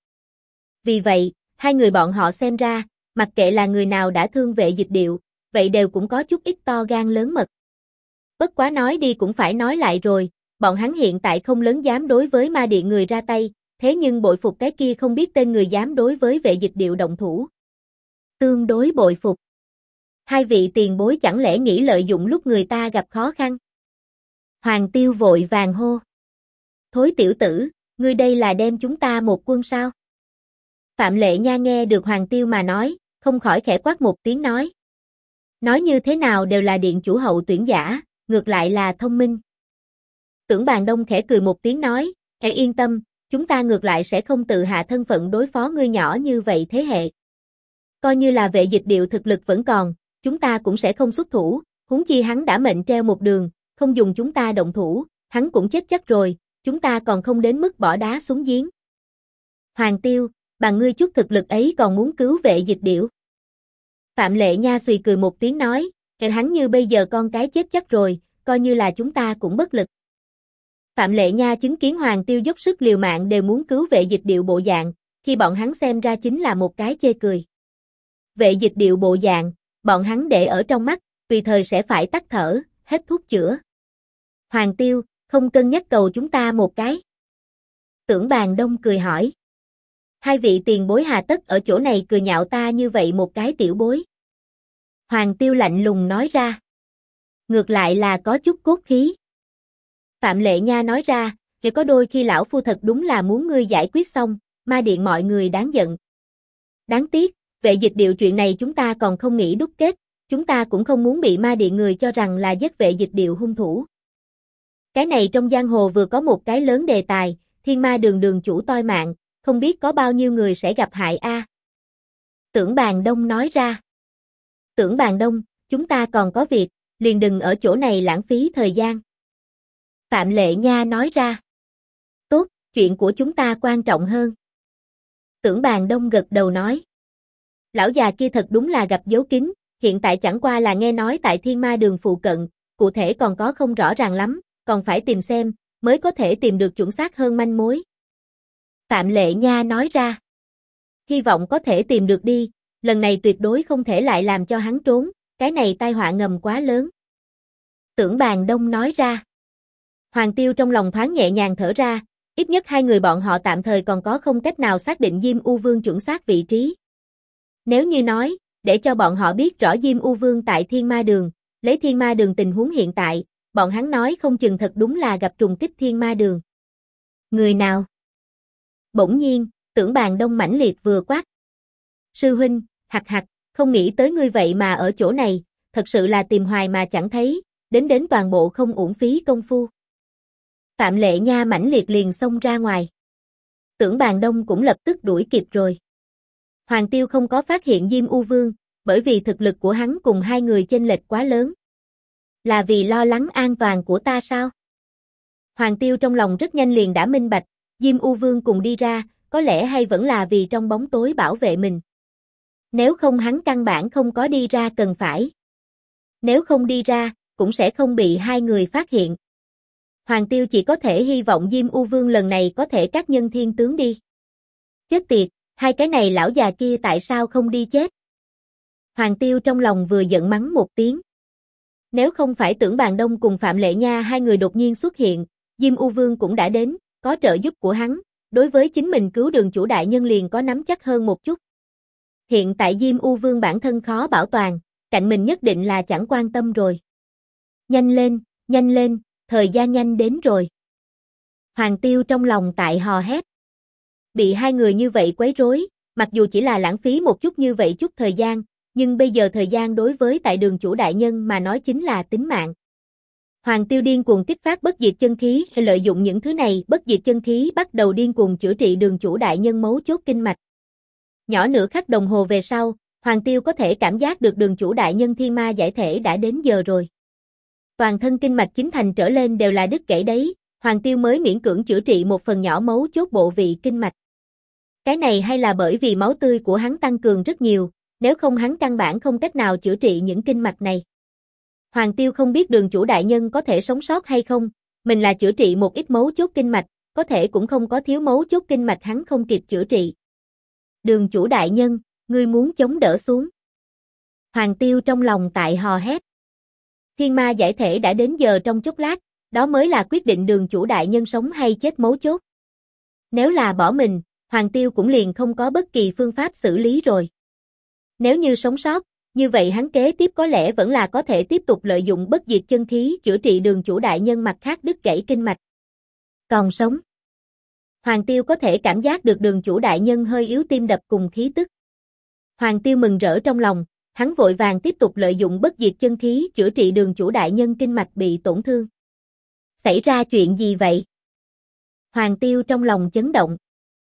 Vì vậy, hai người bọn họ xem ra, mặc kệ là người nào đã thương Vệ Dịch Điệu, vậy đều cũng có chút ít to gan lớn mật. Bất quá nói đi cũng phải nói lại rồi, bọn hắn hiện tại không lớn dám đối với Ma Điện người ra tay, thế nhưng bội phục cái kia không biết tên người dám đối với Vệ Dịch Điệu động thủ. Tương đối bội phục. Hai vị tiền bối chẳng lẽ nghĩ lợi dụng lúc người ta gặp khó khăn? Hoàng Tiêu vội vàng hô. Thối tiểu tử, ngươi đây là đem chúng ta một quân sao? Phạm Lệ Nha nghe được Hoàng Tiêu mà nói, không khỏi khẽ quát một tiếng nói. Nói như thế nào đều là điện chủ hậu tuyển giả, ngược lại là thông minh. Tưởng Bàn Đông khẽ cười một tiếng nói, hãy yên tâm, chúng ta ngược lại sẽ không tự hạ thân phận đối phó ngươi nhỏ như vậy thế hệ. Coi như là Vệ Dịch Điệu thực lực vẫn còn, chúng ta cũng sẽ không xuất thủ, huống chi hắn đã mệnh treo một đường, không dùng chúng ta động thủ, hắn cũng chết chắc rồi, chúng ta còn không đến mức bỏ đá xuống giếng. Hoàng Tiêu, bằng ngươi chút thực lực ấy còn muốn cứu Vệ Dịch Điệu. Phạm Lệ Nha suy cười một tiếng nói, hắn như bây giờ con cái chết chắc rồi, coi như là chúng ta cũng bất lực. Phạm Lệ Nha chứng kiến Hoàng Tiêu dốc sức liều mạng đều muốn cứu Vệ Dịch Điệu bộ dạng, khi bọn hắn xem ra chính là một cái chê cười. Vệ Dịch Điệu bộ dạng, bọn hắn để ở trong mắt, tùy thời sẽ phải tắt thở, hết thuốc chữa. Hoàng Tiêu, không cân nhắc cầu chúng ta một cái. Tưởng Bàn Đông cười hỏi. Hai vị tiền bối hà tất ở chỗ này cười nhạo ta như vậy một cái tiểu bối. Hoàng Tiêu lạnh lùng nói ra. Ngược lại là có chút cốt khí. Phạm Lệ Nha nói ra, thì có đôi khi lão phu thật đúng là muốn ngươi giải quyết xong, Ma Điện mọi người đáng giận. Đáng tiếc, Vệ Dịch Điệu chuyện này chúng ta còn không nghĩ đúc kết, chúng ta cũng không muốn bị Ma Điện người cho rằng là giết Vệ Dịch Điệu hung thủ. Cái này trong giang hồ vừa có một cái lớn đề tài, Thiên Ma đường chủ toi mạng, không biết có bao nhiêu người sẽ gặp hại a. Tưởng Bàn Đông nói ra. Tưởng Bàn Đông, chúng ta còn có việc, liền đừng ở chỗ này lãng phí thời gian. Phạm Lệ Nha nói ra. Tốt, chuyện của chúng ta quan trọng hơn. Tưởng Bàn Đông gật đầu nói. Lão già kia thật đúng là gặp dấu kín, hiện tại chẳng qua là nghe nói tại Thiên Ma đường phụ cận, cụ thể còn có không rõ ràng lắm, còn phải tìm xem, mới có thể tìm được chuẩn xác hơn manh mối. Phạm Lệ Nha nói ra. Hy vọng có thể tìm được đi, lần này tuyệt đối không thể lại làm cho hắn trốn, cái này tai họa ngầm quá lớn. Tưởng Bàn Đông nói ra. Hoàng Tiêu trong lòng thoáng nhẹ nhàng thở ra, ít nhất hai người bọn họ tạm thời còn có không cách nào xác định Diêm U Vương chuẩn xác vị trí. Nếu như nói, để cho bọn họ biết rõ Diêm U Vương tại Thiên Ma đường, lấy Thiên Ma đường tình huống hiện tại, bọn hắn nói không chừng thật đúng là gặp trùng kích Thiên Ma đường. Người nào? Bỗng nhiên, Tưởng Bàn Đông mãnh liệt vừa quát. Sư huynh, hặc hặc, không nghĩ tới ngươi vậy mà ở chỗ này, thật sự là tìm hoài mà chẳng thấy, đến toàn bộ không uổng phí công phu. Phạm Lệ Nha mãnh liệt liền xông ra ngoài. Tưởng Bàn Đông cũng lập tức đuổi kịp rồi. Hoàng Tiêu không có phát hiện Diêm U Vương, bởi vì thực lực của hắn cùng hai người chênh lệch quá lớn. Là vì lo lắng an toàn của ta sao? Hoàng Tiêu trong lòng rất nhanh liền đã minh bạch, Diêm U Vương cùng đi ra, có lẽ hay vẫn là vì trong bóng tối bảo vệ mình. Nếu không hắn căn bản không có đi ra cần phải. Nếu không đi ra, cũng sẽ không bị hai người phát hiện. Hoàng Tiêu chỉ có thể hy vọng Diêm U Vương lần này có thể các nhân thiên tướng đi. Chết tiệt, hai cái này lão già kia tại sao không đi chết? Hoàng Tiêu trong lòng vừa giận mắng một tiếng. Nếu không phải Tưởng Bàn Đông cùng Phạm Lệ Nha hai người đột nhiên xuất hiện, Diêm U Vương cũng đã đến, có trợ giúp của hắn, đối với chính mình cứu đường chủ đại nhân liền có nắm chắc hơn một chút. Hiện tại Diêm U Vương bản thân khó bảo toàn, cạnh mình nhất định là chẳng quan tâm rồi. Nhanh lên, thời gian nhanh đến rồi. Hoàng Tiêu trong lòng tại hò hét. Bị hai người như vậy quấy rối, mặc dù chỉ là lãng phí một chút như vậy chút thời gian, nhưng bây giờ thời gian đối với tại đường chủ đại nhân mà nói chính là tính mạng. Hoàng Tiêu điên cuồng kích phát bất diệt chân khí, lợi dụng những thứ này, bất diệt chân khí bắt đầu điên cuồng chữa trị đường chủ đại nhân mấu chốt kinh mạch. Nhỏ nửa khắc đồng hồ về sau, Hoàng Tiêu có thể cảm giác được đường chủ đại nhân thiên ma giải thể đã đến giờ rồi. Toàn thân kinh mạch chính thành trở lên đều là đứt gãy đấy, Hoàng Tiêu mới miễn cưỡng chữa trị một phần nhỏ mấu chốt bộ vị kinh mạch. Cái này hay là bởi vì máu tươi của hắn tăng cường rất nhiều, nếu không hắn căn bản không cách nào chữa trị những kinh mạch này. Hoàng Tiêu không biết đường chủ đại nhân có thể sống sót hay không, mình là chữa trị một ít mấu chốt kinh mạch, có thể cũng không có thiếu mấu chốt kinh mạch hắn không kịp chữa trị. Đường chủ đại nhân, ngươi muốn chống đỡ xuống. Hoàng Tiêu trong lòng tại hò hét. Thiên ma giải thể đã đến giờ trong chốc lát, đó mới là quyết định đường chủ đại nhân sống hay chết mấu chốt. Nếu là bỏ mình, Hoàng Tiêu cũng liền không có bất kỳ phương pháp xử lý rồi. Nếu như sống sót, như vậy hắn kế tiếp có lẽ vẫn là có thể tiếp tục lợi dụng bất diệt chân khí chữa trị đường chủ đại nhân mặt khác đứt gãy kinh mạch. Còn sống. Hoàng Tiêu có thể cảm giác được đường chủ đại nhân hơi yếu tim đập cùng khí tức. Hoàng Tiêu mừng rỡ trong lòng, hắn vội vàng tiếp tục lợi dụng bất diệt chân khí chữa trị đường chủ đại nhân kinh mạch bị tổn thương. Xảy ra chuyện gì vậy? Hoàng Tiêu trong lòng chấn động.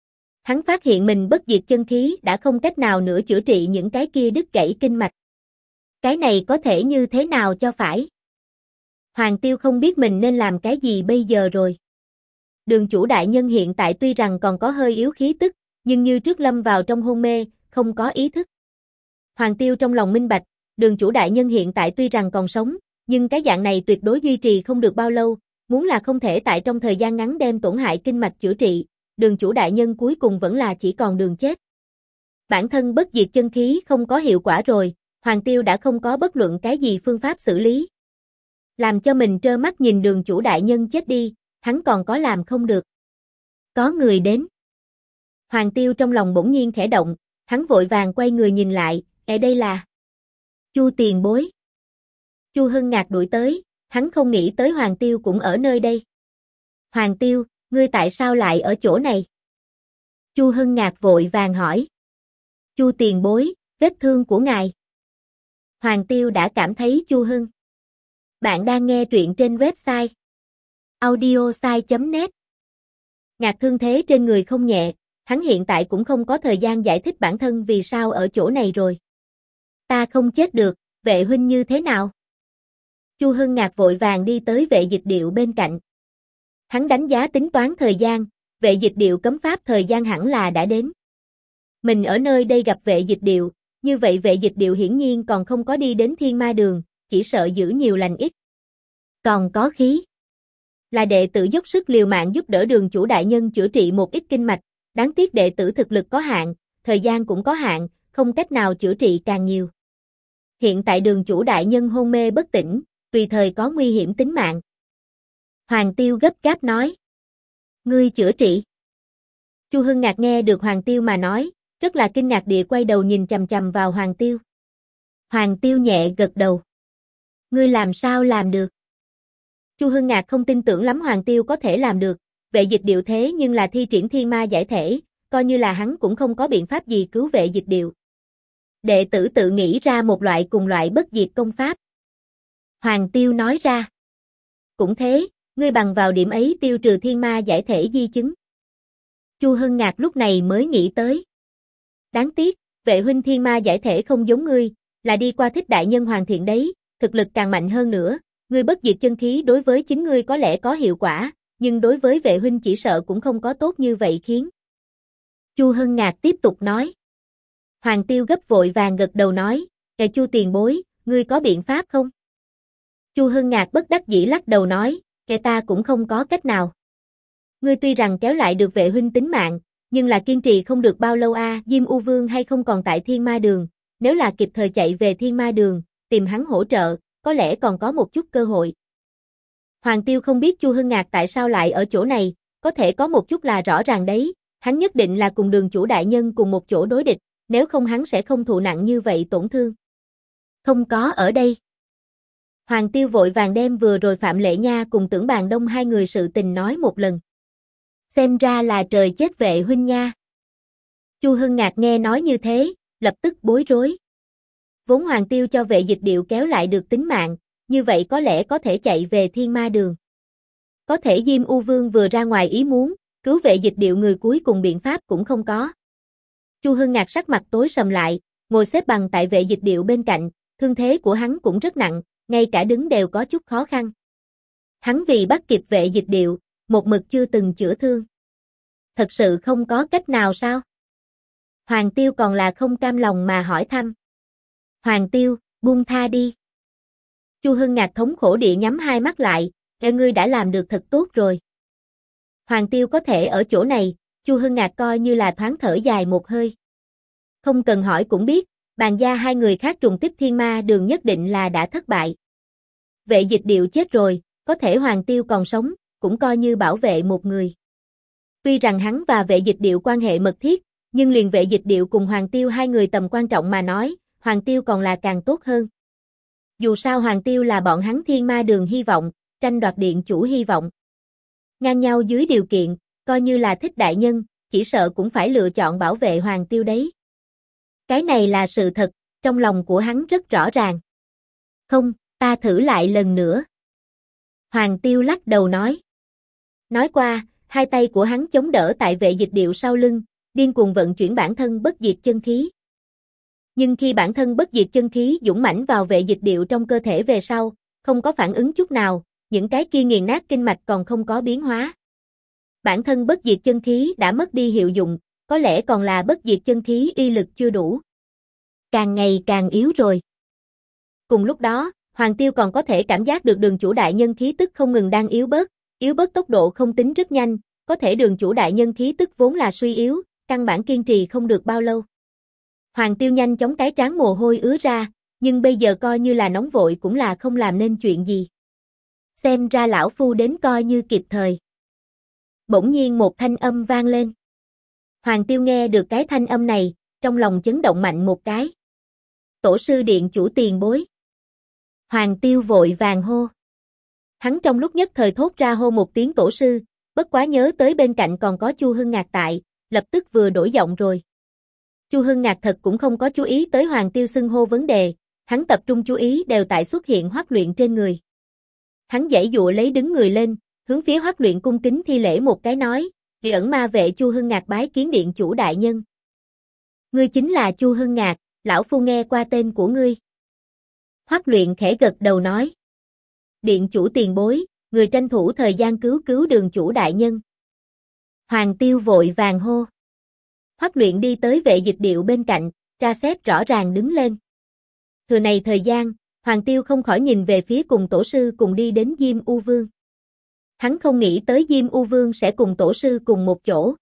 Hắn phát hiện mình bất diệt chân khí đã không cách nào nữa chữa trị những cái kia đứt gãy kinh mạch. Cái này có thể như thế nào cho phải? Hoàng Tiêu không biết mình nên làm cái gì bây giờ rồi. Đường chủ đại nhân hiện tại tuy rằng còn có hơi yếu khí tức, nhưng như trước lâm vào trong hôn mê, không có ý thức. Hoàng Tiêu trong lòng minh bạch, đường chủ đại nhân hiện tại tuy rằng còn sống, nhưng cái dạng này tuyệt đối duy trì không được bao lâu, muốn là không thể tại trong thời gian ngắn đem tổn hại kinh mạch chữa trị, đường chủ đại nhân cuối cùng vẫn là chỉ còn đường chết. Bản thân bất diệt chân khí không có hiệu quả rồi, Hoàng Tiêu đã không có bất luận cái gì phương pháp xử lý. Làm cho mình trơ mắt nhìn đường chủ đại nhân chết đi, hắn còn có làm không được. Có người đến. Hoàng Tiêu trong lòng bỗng nhiên khẽ động, hắn vội vàng quay người nhìn lại, đây là Chu tiền bối. Chu Hưng Ngạc đuổi tới, hắn không nghĩ tới Hoàng Tiêu cũng ở nơi đây. Hoàng Tiêu, ngươi tại sao lại ở chỗ này? Chu Hưng Ngạc vội vàng hỏi. Chu tiền bối, vết thương của ngài. Hoàng Tiêu đã cảm thấy Chu Hưng. Bạn đang nghe truyện trên website audiosai.net. Ngạc thương thế trên người không nhẹ, hắn hiện tại cũng không có thời gian giải thích bản thân vì sao ở chỗ này rồi. Ta không chết được, vệ huynh như thế nào? Chu Hưng Ngạc vội vàng đi tới Vệ Dịch Điệu bên cạnh. Hắn đánh giá tính toán thời gian, Vệ Dịch Điệu cấm pháp thời gian hẳn là đã đến. Mình ở nơi đây gặp Vệ Dịch Điệu, như vậy Vệ Dịch Điệu hiển nhiên còn không có đi đến Thiên Ma Đường, chỉ sợ giữ nhiều lành ít. Còn có khí. Là đệ tử dốc sức liều mạng giúp đỡ đường chủ đại nhân chữa trị một ít kinh mạch, đáng tiếc đệ tử thực lực có hạn, thời gian cũng có hạn, không cách nào chữa trị càng nhiều. Hiện tại đường chủ đại nhân hôn mê bất tỉnh, tùy thời có nguy hiểm tính mạng. Hoàng Tiêu gấp gáp nói. Ngươi chữa trị. Chu Hưng Ngạc nghe được Hoàng Tiêu mà nói, rất là kinh ngạc địa quay đầu nhìn chằm chằm vào Hoàng Tiêu. Hoàng Tiêu nhẹ gật đầu. Ngươi làm sao làm được? Chu Hưng Ngạc không tin tưởng lắm Hoàng Tiêu có thể làm được, Vệ Dịch Điệu thế nhưng là thi triển thiên ma giải thể, coi như là hắn cũng không có biện pháp gì cứu Vệ Dịch Điệu. Đệ tử tự nghĩ ra một loại cùng loại bất diệt công pháp. Hoàng Tiêu nói ra. Cũng thế, ngươi bằng vào điểm ấy tiêu trừ thiên ma giải thể di chứng. Chu Hưng Ngạc lúc này mới nghĩ tới. Đáng tiếc, vệ huynh thiên ma giải thể không giống ngươi, là đi qua Thích đại nhân hoàn thiện đấy, thực lực càng mạnh hơn nữa, ngươi bất diệt chân khí đối với chính ngươi có lẽ có hiệu quả, nhưng đối với vệ huynh chỉ sợ cũng không có tốt như vậy khiến. Chu Hưng Ngạc tiếp tục nói. Hoàng Tiêu gấp vội vàng gật đầu nói, Chu tiền bối, ngươi có biện pháp không? Chu Hưng Ngạc bất đắc dĩ lắc đầu nói, ta cũng không có cách nào. Ngươi tuy rằng kéo lại được vệ huynh tính mạng, nhưng là kiên trì không được bao lâu a, Diêm U Vương hay không còn tại Thiên Ma Đường, nếu là kịp thời chạy về Thiên Ma Đường, tìm hắn hỗ trợ, có lẽ còn có một chút cơ hội. Hoàng Tiêu không biết Chu Hưng Ngạc tại sao lại ở chỗ này, có thể có một chút là rõ ràng đấy, hắn nhất định là cùng đường chủ đại nhân cùng một chỗ đối địch, nếu không hắn sẽ không thụ nặng như vậy tổn thương. Không có ở đây. Hoàng Tiêu vội vàng đem vừa rồi Phạm Lệ Nha cùng Tưởng Bàn Đông hai người sự tình nói một lần. Xem ra là trời chết vệ huynh nha. Chu Hưng Ngạc nghe nói như thế, lập tức bối rối. Vốn Hoàng Tiêu cho Vệ Dịch Điệu kéo lại được tính mạng, như vậy có lẽ có thể chạy về Thiên Ma Đường. Có thể Diêm U Vương vừa ra ngoài ý muốn, cứu Vệ Dịch Điệu người cuối cùng biện pháp cũng không có. Chu Hưng Ngạc sắc mặt tối sầm lại, ngồi xếp bằng tại Vệ Dịch Điệu bên cạnh, thương thế của hắn cũng rất nặng, ngay cả đứng đều có chút khó khăn. Hắn vì bắt kịp Vệ Dịch Điệu, một mực chưa từng chữa thương. Thật sự không có cách nào sao? Hoàng Tiêu còn là không cam lòng mà hỏi thăm. Hoàng Tiêu, buông tha đi. Chu Hưng Ngạc thống khổ địa nhắm hai mắt lại, ngươi đã làm được thật tốt rồi. Hoàng Tiêu có thể ở chỗ này, Chu Hưng Ngạc coi như là thoáng thở dài một hơi. Không cần hỏi cũng biết, bàn gia hai người khác trùng kích Thiên Ma Đường nhất định là đã thất bại. Vệ Dịch Điệu chết rồi, có thể Hoàng Tiêu còn sống, cũng coi như bảo vệ một người. Tuy rằng hắn và Vệ Dịch Điệu quan hệ mật thiết, nhưng liền Vệ Dịch Điệu cùng Hoàng Tiêu hai người tầm quan trọng mà nói, Hoàng Tiêu còn là càng tốt hơn. Dù sao Hoàng Tiêu là bọn hắn Thiên Ma Đường hy vọng, tranh đoạt điện chủ hy vọng. Ngang nhau dưới điều kiện, coi như là thích đại nhân, chỉ sợ cũng phải lựa chọn bảo vệ Hoàng Tiêu đấy. Cái này là sự thật, trong lòng của hắn rất rõ ràng. Không, ta thử lại lần nữa. Hoàng Tiêu lắc đầu nói. Nói qua, hai tay của hắn chống đỡ tại Vệ Dịch Điệu sau lưng, điên cuồng vận chuyển bản thân bất diệt chân khí. Nhưng khi bản thân bất diệt chân khí dũng mãnh vào Vệ Dịch Điệu trong cơ thể về sau, không có phản ứng chút nào, những cái kia nghiền nát kinh mạch còn không có biến hóa. Bản thân bất diệt chân khí đã mất đi hiệu dụng, có lẽ còn là bất diệt chân khí uy lực chưa đủ. Càng ngày càng yếu rồi. Cùng lúc đó, Hoàng Tiêu còn có thể cảm giác được đường chủ đại nhân khí tức không ngừng đang yếu bớt tốc độ không tính rất nhanh, có thể đường chủ đại nhân khí tức vốn là suy yếu, căn bản kiên trì không được bao lâu. Hoàng Tiêu nhanh chóng cái trán mồ hôi ứa ra, nhưng bây giờ coi như là nóng vội cũng là không làm nên chuyện gì. Xem ra lão phu đến coi như kịp thời. Bỗng nhiên một thanh âm vang lên. Hoàng Tiêu nghe được cái thanh âm này, trong lòng chấn động mạnh một cái. Tổ sư điện chủ tiền bối. Hoàng Tiêu vội vàng hô. Hắn trong lúc nhất thời thốt ra hô một tiếng tổ sư, bất quá nhớ tới bên cạnh còn có Chu Hưng Ngạc tại, lập tức vừa đổi giọng rồi. Chu Hưng Ngạc thật cũng không có chú ý tới Hoàng Tiêu xưng hô vấn đề, hắn tập trung chú ý đều tại xuất hiện Hoắc Luyện trên người. Hắn giãy dụa lấy đứng người lên, hướng phía Hoắc Luyện cung kính thi lễ một cái nói, Kỳ Ẩn Ma Vệ Chu Hưng Ngạc bái kiến điện chủ đại nhân. Ngươi chính là Chu Hưng Ngạc, lão phu nghe qua tên của ngươi. Hoắc Luyện khẽ gật đầu nói. Điện chủ tiền bối, người tranh thủ thời gian cứu đường chủ đại nhân. Hoàng Tiêu vội vàng hô. Hoắc Luyện đi tới Vệ Dịch Điệu bên cạnh, tra xét rõ ràng đứng lên. Thừa này thời gian, Hoàng Tiêu không khỏi nhìn về phía cùng tổ sư cùng đi đến Diêm U Vương. Hắn không nghĩ tới Diêm U Vương sẽ cùng tổ sư cùng một chỗ.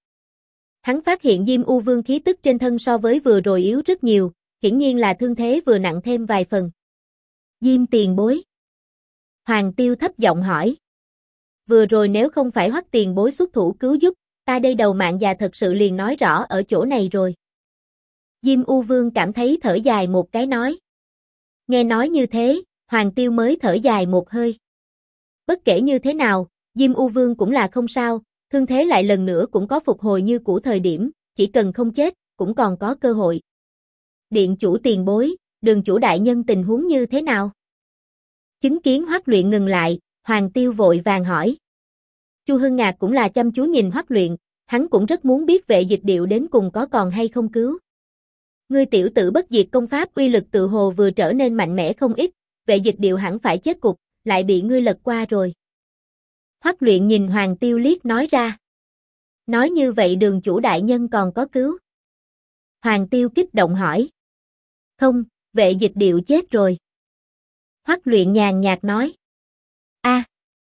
Hắn phát hiện Diêm U Vương khí tức trên thân so với vừa rồi yếu rất nhiều, hiển nhiên là thương thế vừa nặng thêm vài phần. Diêm tiền bối. Hoàng Tiêu thấp giọng hỏi. Vừa rồi nếu không phải Hoắc tiền bối xuất thủ cứu giúp, ta đây đầu mạng già thật sự liền nói rõ ở chỗ này rồi. Diêm U Vương cảm thấy thở dài một cái nói. Nghe nói như thế, Hoàng Tiêu mới thở dài một hơi. Bất kể như thế nào, Diêm U Vương cũng là không sao, thương thế lại lần nữa cũng có phục hồi như cũ thời điểm, chỉ cần không chết, cũng còn có cơ hội. Điện chủ tiền bối, đường chủ đại nhân tình huống như thế nào? Chứng kiến Hoắc Luyện ngừng lại, Hoàng Tiêu vội vàng hỏi. Chu Hưng Ngạc cũng là chăm chú nhìn Hoắc Luyện, hắn cũng rất muốn biết Vệ Dịch Điệu đến cùng có còn hay không cứu. Ngươi tiểu tử bất diệt công pháp uy lực tự hồ vừa trở nên mạnh mẽ không ít, Vệ Dịch Điệu hẳn phải chết cục, lại bị ngươi lật qua rồi. Hoắc Luyện nhìn Hoàng Tiêu liếc nói ra. Nói như vậy đường chủ đại nhân còn có cứu. Hoàng Tiêu kích động hỏi. Không, Vệ Dịch Điệu chết rồi. Hoắc Luyện nhàn nhạt nói. A.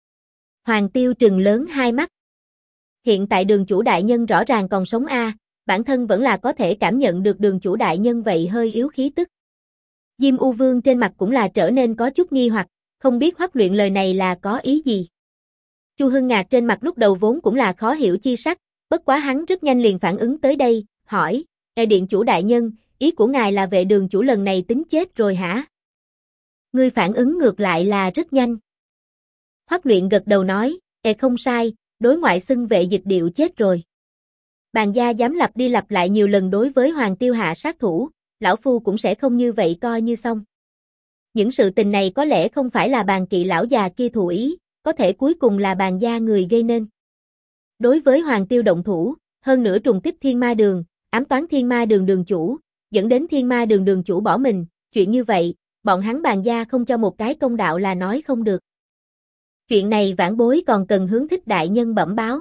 Hoàng Tiêu trừng lớn hai mắt. Hiện tại đường chủ đại nhân rõ ràng còn sống a, bản thân vẫn là có thể cảm nhận được đường chủ đại nhân vậy hơi yếu khí tức. Diêm U Vương trên mặt cũng là trở nên có chút nghi hoặc, không biết Hoắc Luyện lời này là có ý gì. Chu Hưng Ngạc trên mặt lúc đầu vốn cũng là khó hiểu chi sắc, bất quá hắn rất nhanh liền phản ứng tới đây, hỏi, điện chủ đại nhân, ý của ngài là Vệ đường chủ lần này tính chết rồi hả? Ngươi phản ứng ngược lại là rất nhanh. Hoắc Luyện gật đầu nói, không sai, đối ngoại xưng Vệ Dịch Điệu chết rồi. Bàn gia dám lặp đi lặp lại nhiều lần đối với Hoàng Tiêu hạ sát thủ, lão phu cũng sẽ không như vậy coi như xong. Những sự tình này có lẽ không phải là bàn kỵ lão già kia thụ ý, có thể cuối cùng là bàn gia người gây nên. Đối với Hoàng Tiêu động thủ, hơn nữa trùng kích Thiên Ma Đường, ám toán Thiên Ma Đường đường chủ, dẫn đến Thiên Ma Đường đường chủ bỏ mình, chuyện như vậy, bọn hắn bàn gia không cho một cái công đạo là nói không được. Chuyện này vãn bối còn cần hướng Thích đại nhân bẩm báo.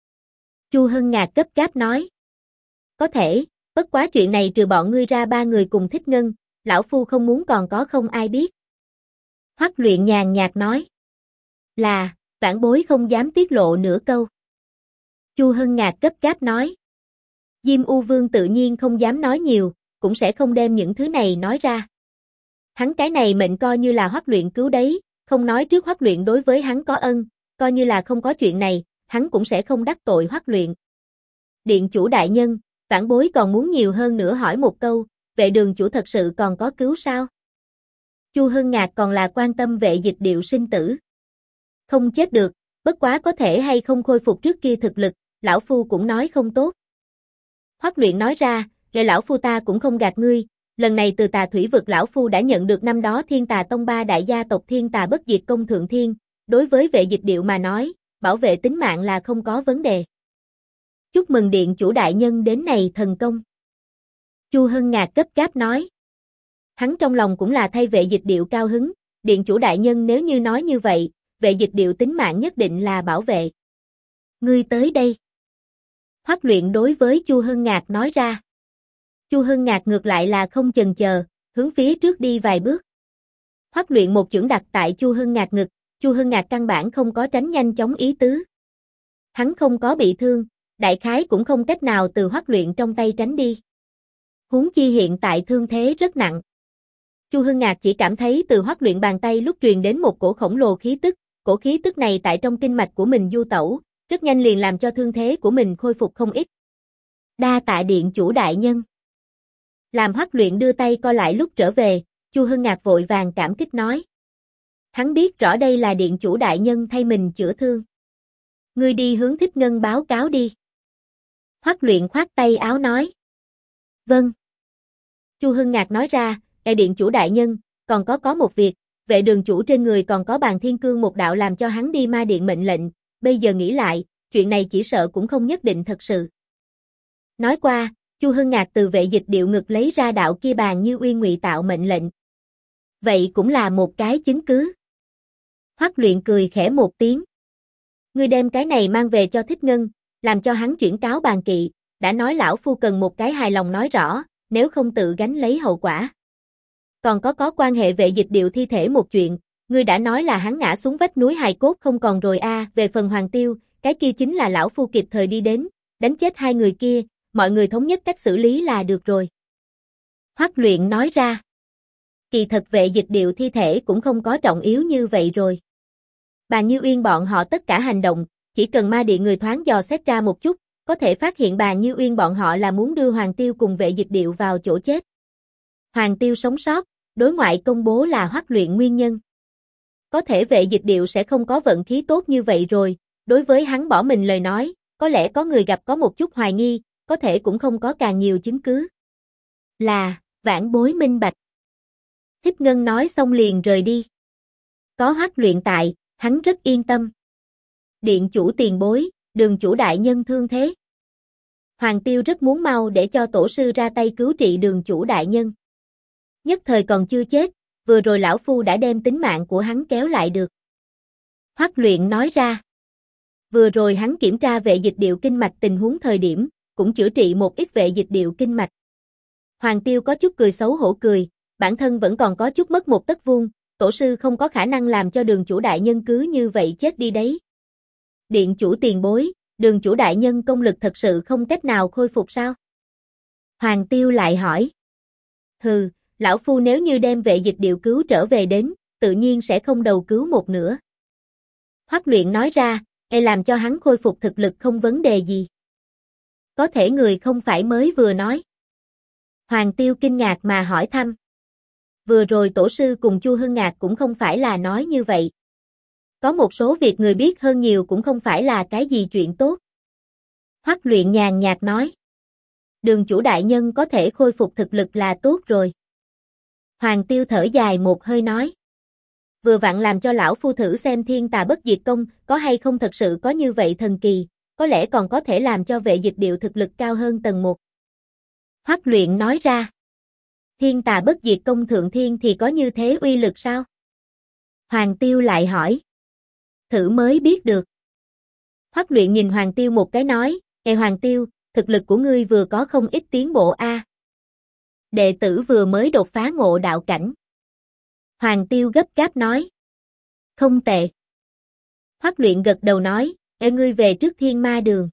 Chu Hưng Ngạc gấp gáp nói. Có thể, bất quá chuyện này trừ bọn ngươi ra ba người cùng Thích Ngân, lão phu không muốn còn có không ai biết. Hoắc Luyện nhàn nhạt nói. Là, vãn bối không dám tiết lộ nửa câu. Chu Hưng Ngạc gấp gáp nói. Diêm U Vương tự nhiên không dám nói nhiều, cũng sẽ không đem những thứ này nói ra. Hắn cái này mệnh coi như là Hoắc Luyện cứu đấy, không nói trước Hoắc Luyện đối với hắn có ân, coi như là không có chuyện này, hắn cũng sẽ không đắc tội Hoắc Luyện. Điện chủ đại nhân, vãn bối còn muốn nhiều hơn nữa hỏi một câu, Vệ Đường chủ thật sự còn có cứu sao? Chu Hưng Ngạc còn là quan tâm Vệ Dịch Điệu sinh tử. Không chết được, bất quá có thể hay không khôi phục trước kia thực lực, lão phu cũng nói không tốt. Hoắc Luyện nói ra, để lão phu ta cũng không gạt ngươi, lần này từ Tà Thủy vực lão phu đã nhận được năm đó Thiên Tà Tông ba đại gia tộc Thiên Tà Bất Diệt Công Thượng Thiên, đối với Vệ Dịch Điệu mà nói, bảo vệ tính mạng là không có vấn đề. Chúc mừng điện chủ đại nhân đến này thần công. Chu Hưng Ngạc gấp gáp nói. Hắn trong lòng cũng là thay Vệ Dịch Điệu cao hứng, điện chủ đại nhân nếu như nói như vậy, Vệ Dịch Điệu tính mạng nhất định là bảo vệ. Ngươi tới đây. Hoắc Luyện đối với Chu Hưng Ngạc nói ra. Chu Hưng Ngạc ngược lại là không chần chờ, hướng phía trước đi vài bước. Hoắc Luyện một chưởng đặt tại Chu Hưng Ngạc ngực, Chu Hưng Ngạc căn bản không có tránh nhanh chóng ý tứ. Hắn không có bị thương, đại khái cũng không cách nào từ Hoắc Luyện trong tay tránh đi. Huống chi hiện tại thương thế rất nặng. Chu Hưng Ngạc chỉ cảm thấy từ Hoắc Luyện bàn tay lúc truyền đến một cổ khổng lồ khí tức, cổ khí tức này tại trong kinh mạch của mình du tẩu, rất nhanh liền làm cho thương thế của mình khôi phục không ít. Đa tạ điện chủ đại nhân. Làm Hoắc Luyện đưa tay co lại lúc trở về, Chu Hưng Ngạc vội vàng cảm kích nói. Hắn biết rõ đây là điện chủ đại nhân thay mình chữa thương. Ngươi đi hướng Thích Ngân báo cáo đi. Hoắc Luyện khoát tay áo nói. Vâng. Chu Hưng Ngạc nói ra, điện chủ đại nhân, còn có một việc, Vệ Đường chủ trên người còn có Bàn Thiên Cương một đạo làm cho hắn đi ma điện mệnh lệnh, bây giờ nghĩ lại, chuyện này chỉ sợ cũng không nhất định thật sự. Nói qua, Chu Hưng Ngạc từ Vệ Dịch Điệu ngực lấy ra đạo kia Bàn Như Uyên ngụy tạo mệnh lệnh. Vậy cũng là một cái chứng cứ. Hoắc Luyện cười khẽ một tiếng. Ngươi đem cái này mang về cho Thích Ngân, làm cho hắn chuyển cáo Bàn Kỵ, đã nói lão phu cần một cái hài lòng nói rõ, nếu không tự gánh lấy hậu quả. Còn có quan hệ Vệ Dịch Điệu thi thể một chuyện, ngươi đã nói là hắn ngã xuống vách núi hài cốt không còn rồi về phần Hoàng Tiêu, cái kia chính là lão phu kịp thời đi đến, đánh chết hai người kia, mọi người thống nhất cách xử lý là được rồi. Hoắc Luyện nói ra. Kỳ thật Vệ Dịch Điệu thi thể cũng không có trọng yếu như vậy rồi. Bàn Như Uyên bọn họ tất cả hành động, chỉ cần ma điện người thoáng dò xét ra một chút, có thể phát hiện Bàn Như Uyên bọn họ là muốn đưa Hoàng Tiêu cùng Vệ Dịch Điệu vào chỗ chết. Hoàng Tiêu sống sót, đối ngoại công bố là Hoắc Luyện nguyên nhân. Có thể Vệ Dịch Điệu sẽ không có vận khí tốt như vậy rồi, đối với hắn bỏ mình lời nói, có lẽ có người gặp có một chút hoài nghi, có thể cũng không có càng nhiều chứng cứ. Là, vãn bối minh bạch. Thích Ngân nói xong liền rời đi. Có Hoắc Luyện tại, hắn rất yên tâm. Điện chủ tiền bối, Đường chủ đại nhân thương thế. Hoàng Tiêu rất muốn mau để cho tổ sư ra tay cứu trị Đường chủ đại nhân. Nhất thời còn chưa chết, vừa rồi lão phu đã đem tính mạng của hắn kéo lại được. Hoắc Luyện nói ra. Vừa rồi hắn kiểm tra Vệ Dịch Điệu kinh mạch tình huống thời điểm, cũng chữa trị một ít Vệ Dịch Điệu kinh mạch. Hoàng Tiêu có chút cười xấu hổ cười, bản thân vẫn còn có chút mất một tấc vuông, tổ sư không có khả năng làm cho Đường chủ đại nhân cứ như vậy chết đi đấy. Điện chủ tiền bối, Đường chủ đại nhân công lực thật sự không cách nào khôi phục sao? Hoàng Tiêu lại hỏi. Hừ, lão phu nếu như đem Vệ Dịch Điệu cứu trở về đến, tự nhiên sẽ không đầu cứu một nửa. Hoắc Luyện nói ra, làm cho hắn khôi phục thực lực không vấn đề gì. Có thể người không phải mới vừa nói. Hoàng Tiêu kinh ngạc mà hỏi thăm. Vừa rồi tổ sư cùng Chu Hưng Ngạc cũng không phải là nói như vậy. Có một số việc người biết hơn nhiều cũng không phải là cái gì chuyện tốt. Hoắc Luyện nhàn nhạt nói. Đường chủ đại nhân có thể khôi phục thực lực là tốt rồi. Hoàng Tiêu thở dài một hơi nói. Vừa vặn làm cho lão phu thử xem Thiên Tà Bất Diệt Công có hay không thật sự có như vậy thần kỳ, có lẽ còn có thể làm cho Vệ Dịch Điệu thực lực cao hơn tầng 1. Hoắc Luyện nói ra. Thiên Tà Bất Diệt Công Thượng Thiên thì có như thế uy lực sao? Hoàng Tiêu lại hỏi. Thử mới biết được. Hoắc Luyện nhìn Hoàng Tiêu một cái nói, Hoàng Tiêu, thực lực của ngươi vừa có không ít tiến bộ a. Đệ tử vừa mới đột phá ngộ đạo cảnh. Hoàng Tiêu gấp gáp nói. Không tệ. Hoắc Luyện gật đầu nói, ngươi về trước Thiên Ma Đường.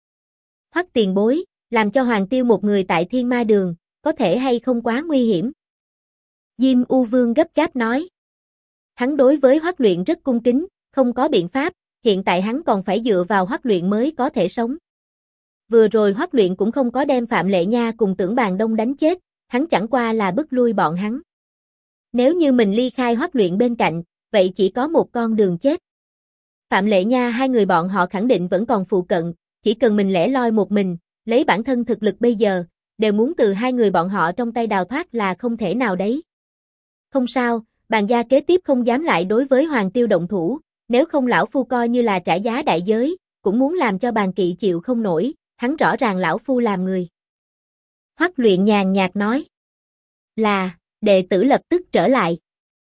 Hoắc tiền bối, làm cho Hoàng Tiêu một người tại Thiên Ma Đường, có thể hay không quá nguy hiểm? Diêm U Vương gấp gáp nói. Hắn đối với Hoắc Luyện rất cung kính, không có biện pháp, hiện tại hắn còn phải dựa vào Hoắc Luyện mới có thể sống. Vừa rồi Hoắc Luyện cũng không có đem Phạm Lệ Nha cùng Tưởng Bàn Đông đánh chết, hắn chẳng qua là bức lui bọn hắn. Nếu như mình ly khai Hoắc Luyện bên cạnh, vậy chỉ có một con đường chết. Phạm Lệ Nha hai người bọn họ khẳng định vẫn còn phụ cận, chỉ cần mình lẻ loi một mình, lấy bản thân thực lực bây giờ, đều muốn từ hai người bọn họ trong tay đào thoát là không thể nào đấy. Không sao, Bàn gia kế tiếp không dám lại đối với Hoàng Tiêu động thủ, nếu không lão phu coi như là trả giá đại giới, cũng muốn làm cho Bàn Kỵ chịu không nổi, hắn rõ ràng lão phu làm người. Hoắc Luyện nhàn nhạt nói. Là, đệ tử lập tức trở lại.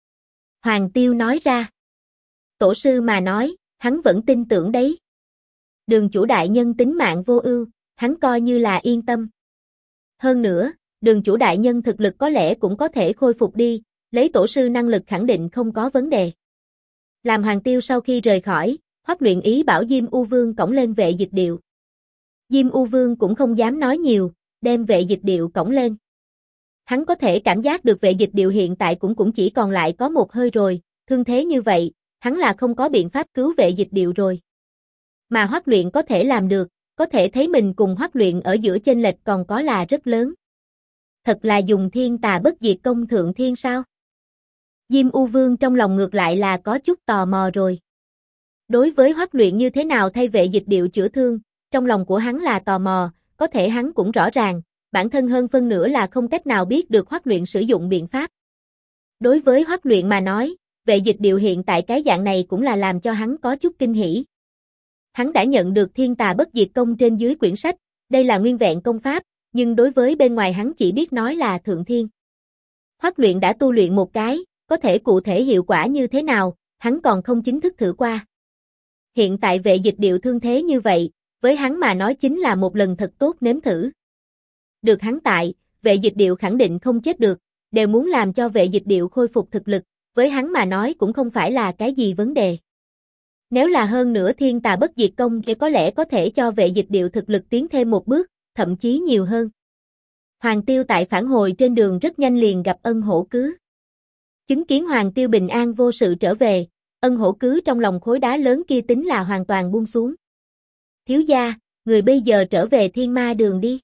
Hoàng Tiêu nói ra. Tổ sư mà nói, hắn vẫn tin tưởng đấy. Đường chủ đại nhân tính mạng vô ưu, hắn coi như là yên tâm. Hơn nữa, đường chủ đại nhân thực lực có lẽ cũng có thể khôi phục đi, lấy tổ sư năng lực khẳng định không có vấn đề. Làm Hoàng Tiêu sau khi rời khỏi, Hoắc Luyện ý bảo Diêm U Vương cõng lên vệ dịch điệu. Diêm U Vương cũng không dám nói nhiều, đem vệ dịch điệu cõng lên. Hắn có thể cảm giác được vệ dịch điệu hiện tại cũng chỉ còn lại có một hơi rồi, thương thế như vậy, hắn là không có biện pháp cứu vệ dịch điệu rồi. Mà Hoắc Luyện có thể làm được, có thể thấy mình cùng Hoắc Luyện ở giữa chênh lệch còn có là rất lớn. Thật là dùng Thiên Tà Bất Diệt Công Thượng Thiên sao? Diêm U Vương trong lòng ngược lại là có chút tò mò rồi. Đối với Hoắc Luyện như thế nào thay vệ dịch điệu chữa thương, trong lòng của hắn là tò mò, có thể hắn cũng rõ ràng, bản thân hơn phân nửa là không cách nào biết được Hoắc Luyện sử dụng biện pháp. Đối với Hoắc Luyện mà nói, vệ dịch điệu hiện tại cái dạng này cũng là làm cho hắn có chút kinh hỉ. Hắn đã nhận được Thiên Tà Bất Diệt Công trên dưới quyển sách, đây là nguyên vẹn công pháp, nhưng đối với bên ngoài hắn chỉ biết nói là Thượng Thiên. Hoắc Luyện đã tu luyện một cái, có thể cụ thể hiệu quả như thế nào, hắn còn không chính thức thử qua. Hiện tại vệ dịch điệu thương thế như vậy, với hắn mà nói chính là một lần thật tốt nếm thử. Được hắn tại, vệ dịch điệu khẳng định không chết được, đều muốn làm cho vệ dịch điệu khôi phục thực lực, với hắn mà nói cũng không phải là cái gì vấn đề. Nếu là hơn nữa Thiên Tà Bất Diệt Công thì có lẽ có thể cho vệ dịch điệu thực lực tiến thêm một bước, thậm chí nhiều hơn. Hoàng Tiêu tại phản hồi trên đường rất nhanh liền gặp Ân Hổ Cứ. Chứng kiến Hoàng Tiêu bình an vô sự trở về, Ân Hổ Cứ trong lòng khối đá lớn kia tính là hoàn toàn buông xuống. Thiếu gia, người bây giờ trở về Thiên Ma Đường đi.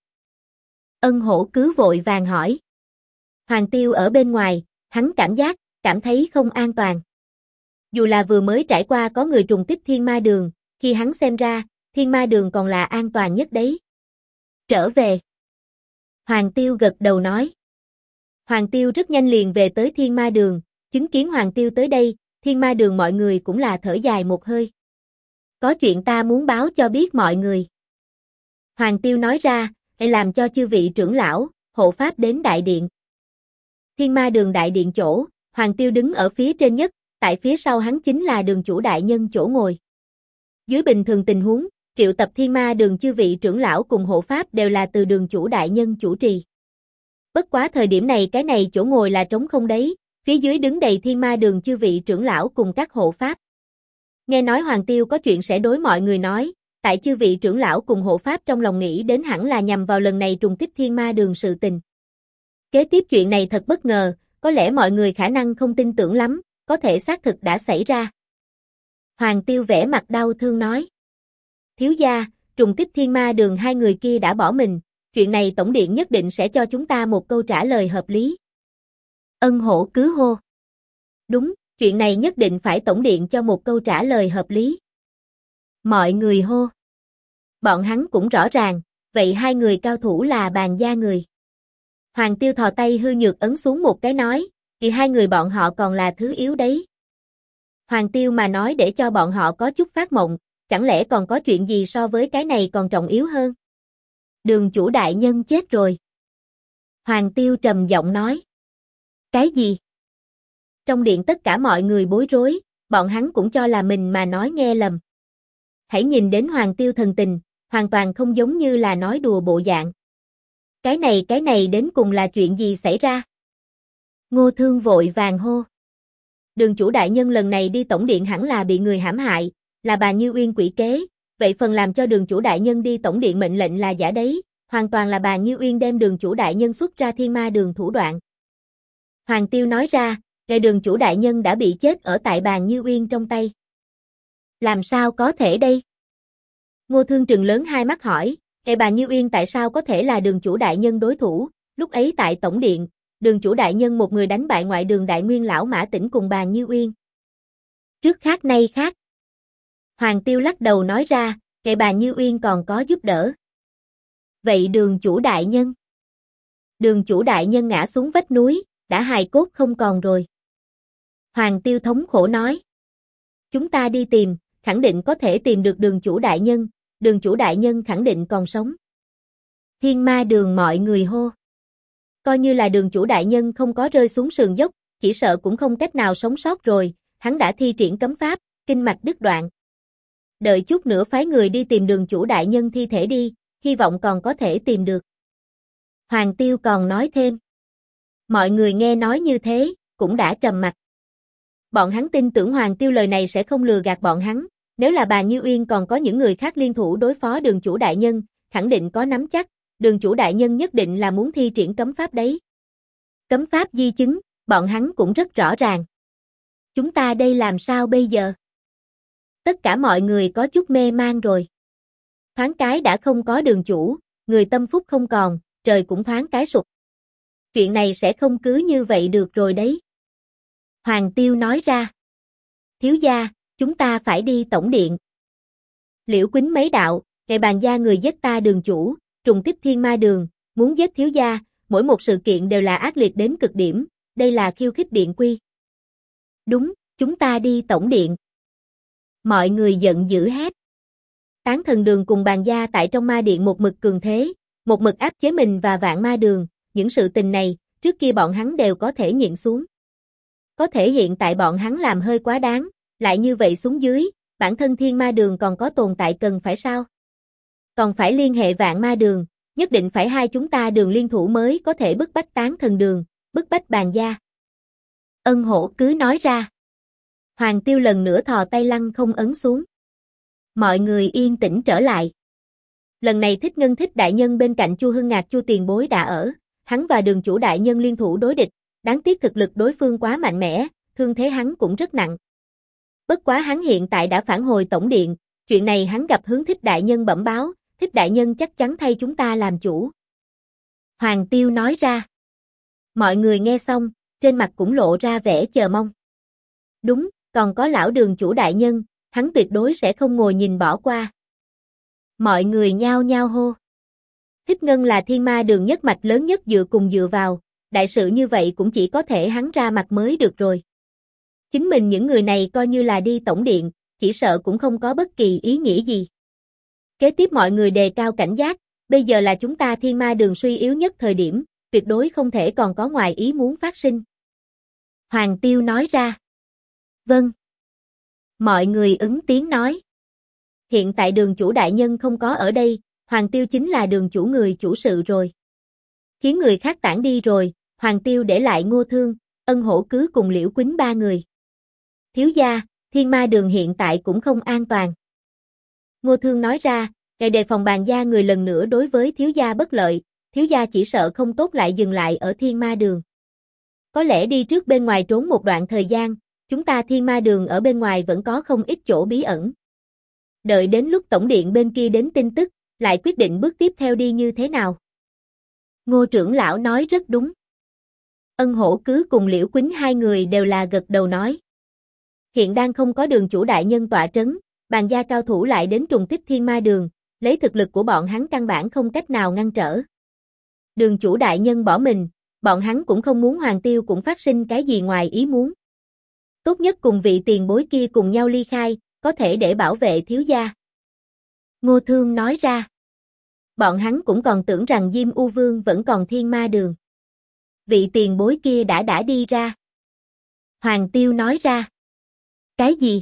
Ân Hổ Cứ vội vàng hỏi. Hoàng Tiêu ở bên ngoài, hắn cảm thấy không an toàn. Dù là vừa mới trải qua có người trùng kích Thiên Ma Đường, khi hắn xem ra, Thiên Ma Đường còn là an toàn nhất đấy. Trở về. Hoàng Tiêu gật đầu nói. Hoàng Tiêu rất nhanh liền về tới Thiên Ma Đường, chứng kiến Hoàng Tiêu tới đây, Thiên Ma Đường mọi người cũng là thở dài một hơi. Có chuyện ta muốn báo cho biết mọi người. Hoàng Tiêu nói ra, hãy làm cho chư vị trưởng lão, hộ pháp đến đại điện. Thiên Ma Đường đại điện chỗ, Hoàng Tiêu đứng ở phía trên nhất, tại phía sau hắn chính là đường chủ đại nhân chỗ ngồi. Dưới bình thường tình huống, triệu tập Thiên Ma Đường chư vị trưởng lão cùng hộ pháp đều là từ đường chủ đại nhân chủ trì. Bất quá thời điểm này cái này chỗ ngồi là trống không đấy, phía dưới đứng đầy Thiên Ma Đường chư vị trưởng lão cùng các hộ pháp. Nghe nói Hoàng Tiêu có chuyện sẽ đối mọi người nói, tại chư vị trưởng lão cùng hộ pháp trong lòng nghĩ đến hẳn là nhằm vào lần này trùng kích Thiên Ma Đường sự tình. Kế tiếp chuyện này thật bất ngờ, có lẽ mọi người khả năng không tin tưởng lắm, có thể xác thực đã xảy ra. Hoàng Tiêu vẻ mặt đau thương nói. Thiếu gia, trùng kích Thiên Ma Đường hai người kia đã bỏ mình, chuyện này tổng điện nhất định sẽ cho chúng ta một câu trả lời hợp lý. Ân Hổ Cứ hô. Đúng, chuyện này nhất định phải tổng điện cho một câu trả lời hợp lý. Mọi người hô. Bọn hắn cũng rõ ràng, vậy hai người cao thủ là Bàn gia người. Hoàng Tiêu thò tay hư nhược ấn xuống một cái nói, thì hai người bọn họ còn là thứ yếu đấy. Hoàng Tiêu mà nói để cho bọn họ có chút phát mộng, chẳng lẽ còn có chuyện gì so với cái này còn trọng yếu hơn? Đường chủ đại nhân chết rồi. Hoàng Tiêu trầm giọng nói. Cái gì? Trong điện tất cả mọi người bối rối, bọn hắn cũng cho là mình mà nói nghe lầm. Hãy nhìn đến Hoàng Tiêu thần tình, hoàn toàn không giống như là nói đùa bộ dạng. Cái này đến cùng là chuyện gì xảy ra? Ngô Thương vội vàng hô. Đường chủ đại nhân lần này đi tổng điện hẳn là bị người hãm hại, là bà Như Uyên quỷ kế, vậy phần làm cho đường chủ đại nhân đi tổng điện mệnh lệnh là giả đấy, hoàn toàn là bà Như Uyên đem đường chủ đại nhân xuất ra thiên ma đường thủ đoạn. Hoàng Tiêu nói ra, ngày đường chủ đại nhân đã bị chết ở tại bà Như Uyên trong tay. Làm sao có thể đây? Ngô Thương trừng lớn hai mắt hỏi, ngày bà Như Uyên tại sao có thể là đường chủ đại nhân đối thủ, lúc ấy tại tổng điện, đường chủ đại nhân một người đánh bại ngoại đường đại nguyên lão Mã Tĩnh cùng bà Như Uyên. Trước khác nay khác. Hoàng Tiêu lắc đầu nói ra, ngày bà Như Uyên còn có giúp đỡ. Vậy đường chủ đại nhân? Đường chủ đại nhân ngã xuống vách núi, đã hài cốt không còn rồi. Hoàng Tiêu thống khổ nói. Chúng ta đi tìm, khẳng định có thể tìm được đường chủ đại nhân khẳng định còn sống. Thiên ma đường mọi người hô. Coi như là đường chủ đại nhân không có rơi xuống sườn dốc, chỉ sợ cũng không cách nào sống sót rồi, hắn đã thi triển cấm pháp, kinh mạch đứt đoạn. Đợi chút nữa phái người đi tìm đường chủ đại nhân thi thể đi, hy vọng còn có thể tìm được. Hoàng Tiêu còn nói thêm. Mọi người nghe nói như thế, cũng đã trầm mặc. Bọn hắn tin tưởng Hoàng Tiêu lời này sẽ không lừa gạt bọn hắn, nếu là bà Như Uyên còn có những người khác liên thủ đối phó đường chủ đại nhân, khẳng định có nắm chắc, đường chủ đại nhân nhất định là muốn thi triển cấm pháp đấy. Cấm pháp di chứng, bọn hắn cũng rất rõ ràng. Chúng ta đây làm sao bây giờ? Tất cả mọi người có chút mê man rồi. Thoáng cái đã không có đường chủ, người tâm phúc không còn, trời cũng thoáng cái sụp. Chuyện này sẽ không cứ như vậy được rồi đấy. Hoàng Tiêu nói ra. Thiếu gia, chúng ta phải đi tổng điện. Liễu Quýnh mấy đạo, ngày bàn gia người giết ta đường chủ, trùng kích thiên ma đường, muốn giết thiếu gia, mỗi một sự kiện đều là ác liệt đến cực điểm, đây là khiêu khích điện quy. Đúng, chúng ta đi tổng điện. Mọi người giận dữ hét. Tán thần đường cùng bàn gia tại trong ma điện một mực cường thế, một mực áp chế mình và vạn ma đường, những sự tình này, trước kia bọn hắn đều có thể nhịn xuống. Có thể hiện tại bọn hắn làm hơi quá đáng, lại như vậy xuống dưới, bản thân thiên ma đường còn có tồn tại cần phải sao? Còn phải liên hệ vạn ma đường, nhất định phải hai chúng ta đường liên thủ mới có thể bức bách tán thần đường, bức bách bàn gia. Ân Hổ cứ nói ra. Hoàng Tiêu lần nữa thò tay lăng không ấn xuống. Mọi người yên tĩnh trở lại. Lần này Thích Ngân Thích đại nhân bên cạnh Chu Hưng Ngạc Chu tiền bối đã ở, hắn và đường chủ đại nhân liên thủ đối địch, đáng tiếc thực lực đối phương quá mạnh mẽ, thương thế hắn cũng rất nặng. Bất quá hắn hiện tại đã phản hồi tổng điện, chuyện này hắn gặp hướng Thích đại nhân bẩm báo, Thích đại nhân chắc chắn thay chúng ta làm chủ. Hoàng Tiêu nói ra. Mọi người nghe xong, trên mặt cũng lộ ra vẻ chờ mong. Đúng, còn có lão đường chủ đại nhân, hắn tuyệt đối sẽ không ngồi nhìn bỏ qua. Mọi người nhao nhao hô. Thích Ngân là thiên ma đường nhất mạch lớn nhất dựa cùng dựa vào, đại sự như vậy cũng chỉ có thể hắn ra mặt mới được rồi. Chính mình những người này coi như là đi tổng điện, chỉ sợ cũng không có bất kỳ ý nghĩa gì. Kế tiếp mọi người đề cao cảnh giác, bây giờ là chúng ta thiên ma đường suy yếu nhất thời điểm, tuyệt đối không thể còn có ngoài ý muốn phát sinh. Hoàng Tiêu nói ra. Vâng. Mọi người ứng tiếng nói. Hiện tại đường chủ đại nhân không có ở đây, Hoàng Tiêu chính là đường chủ người chủ sự rồi. Khiến người khác tản đi rồi, Hoàng Tiêu để lại Ngô Thương, Ân Hổ cứ cùng Liễu Quýnh ba người. Thiếu gia, thiên ma đường hiện tại cũng không an toàn. Ngô Thương nói ra, ngài đề phòng bàn gia người lần nữa đối với thiếu gia bất lợi, thiếu gia chỉ sợ không tốt lại dừng lại ở thiên ma đường. Có lẽ đi trước bên ngoài trốn một đoạn thời gian, chúng ta thiên ma đường ở bên ngoài vẫn có không ít chỗ bí ẩn. Đợi đến lúc tổng điện bên kia đến tin tức, lại quyết định bước tiếp theo đi như thế nào. Ngô trưởng lão nói rất đúng. Ân Hổ cứ cùng Liễu Quýnh hai người đều là gật đầu nói. Hiện đang không có đường chủ đại nhân tọa trấn, bàn gia cao thủ lại đến trùng kích thiên ma đường, lấy thực lực của bọn hắn căn bản không cách nào ngăn trở. Đường chủ đại nhân bỏ mình, bọn hắn cũng không muốn Hoàng Tiêu cũng phát sinh cái gì ngoài ý muốn. Tốt nhất cùng vị tiền bối kia cùng nhau ly khai, có thể để bảo vệ thiếu gia. Ngô Thương nói ra. Bọn hắn cũng còn tưởng rằng Diêm U Vương vẫn còn thiên ma đường. Vị tiền bối kia đã đi ra. Hoàng Tiêu nói ra. Cái gì?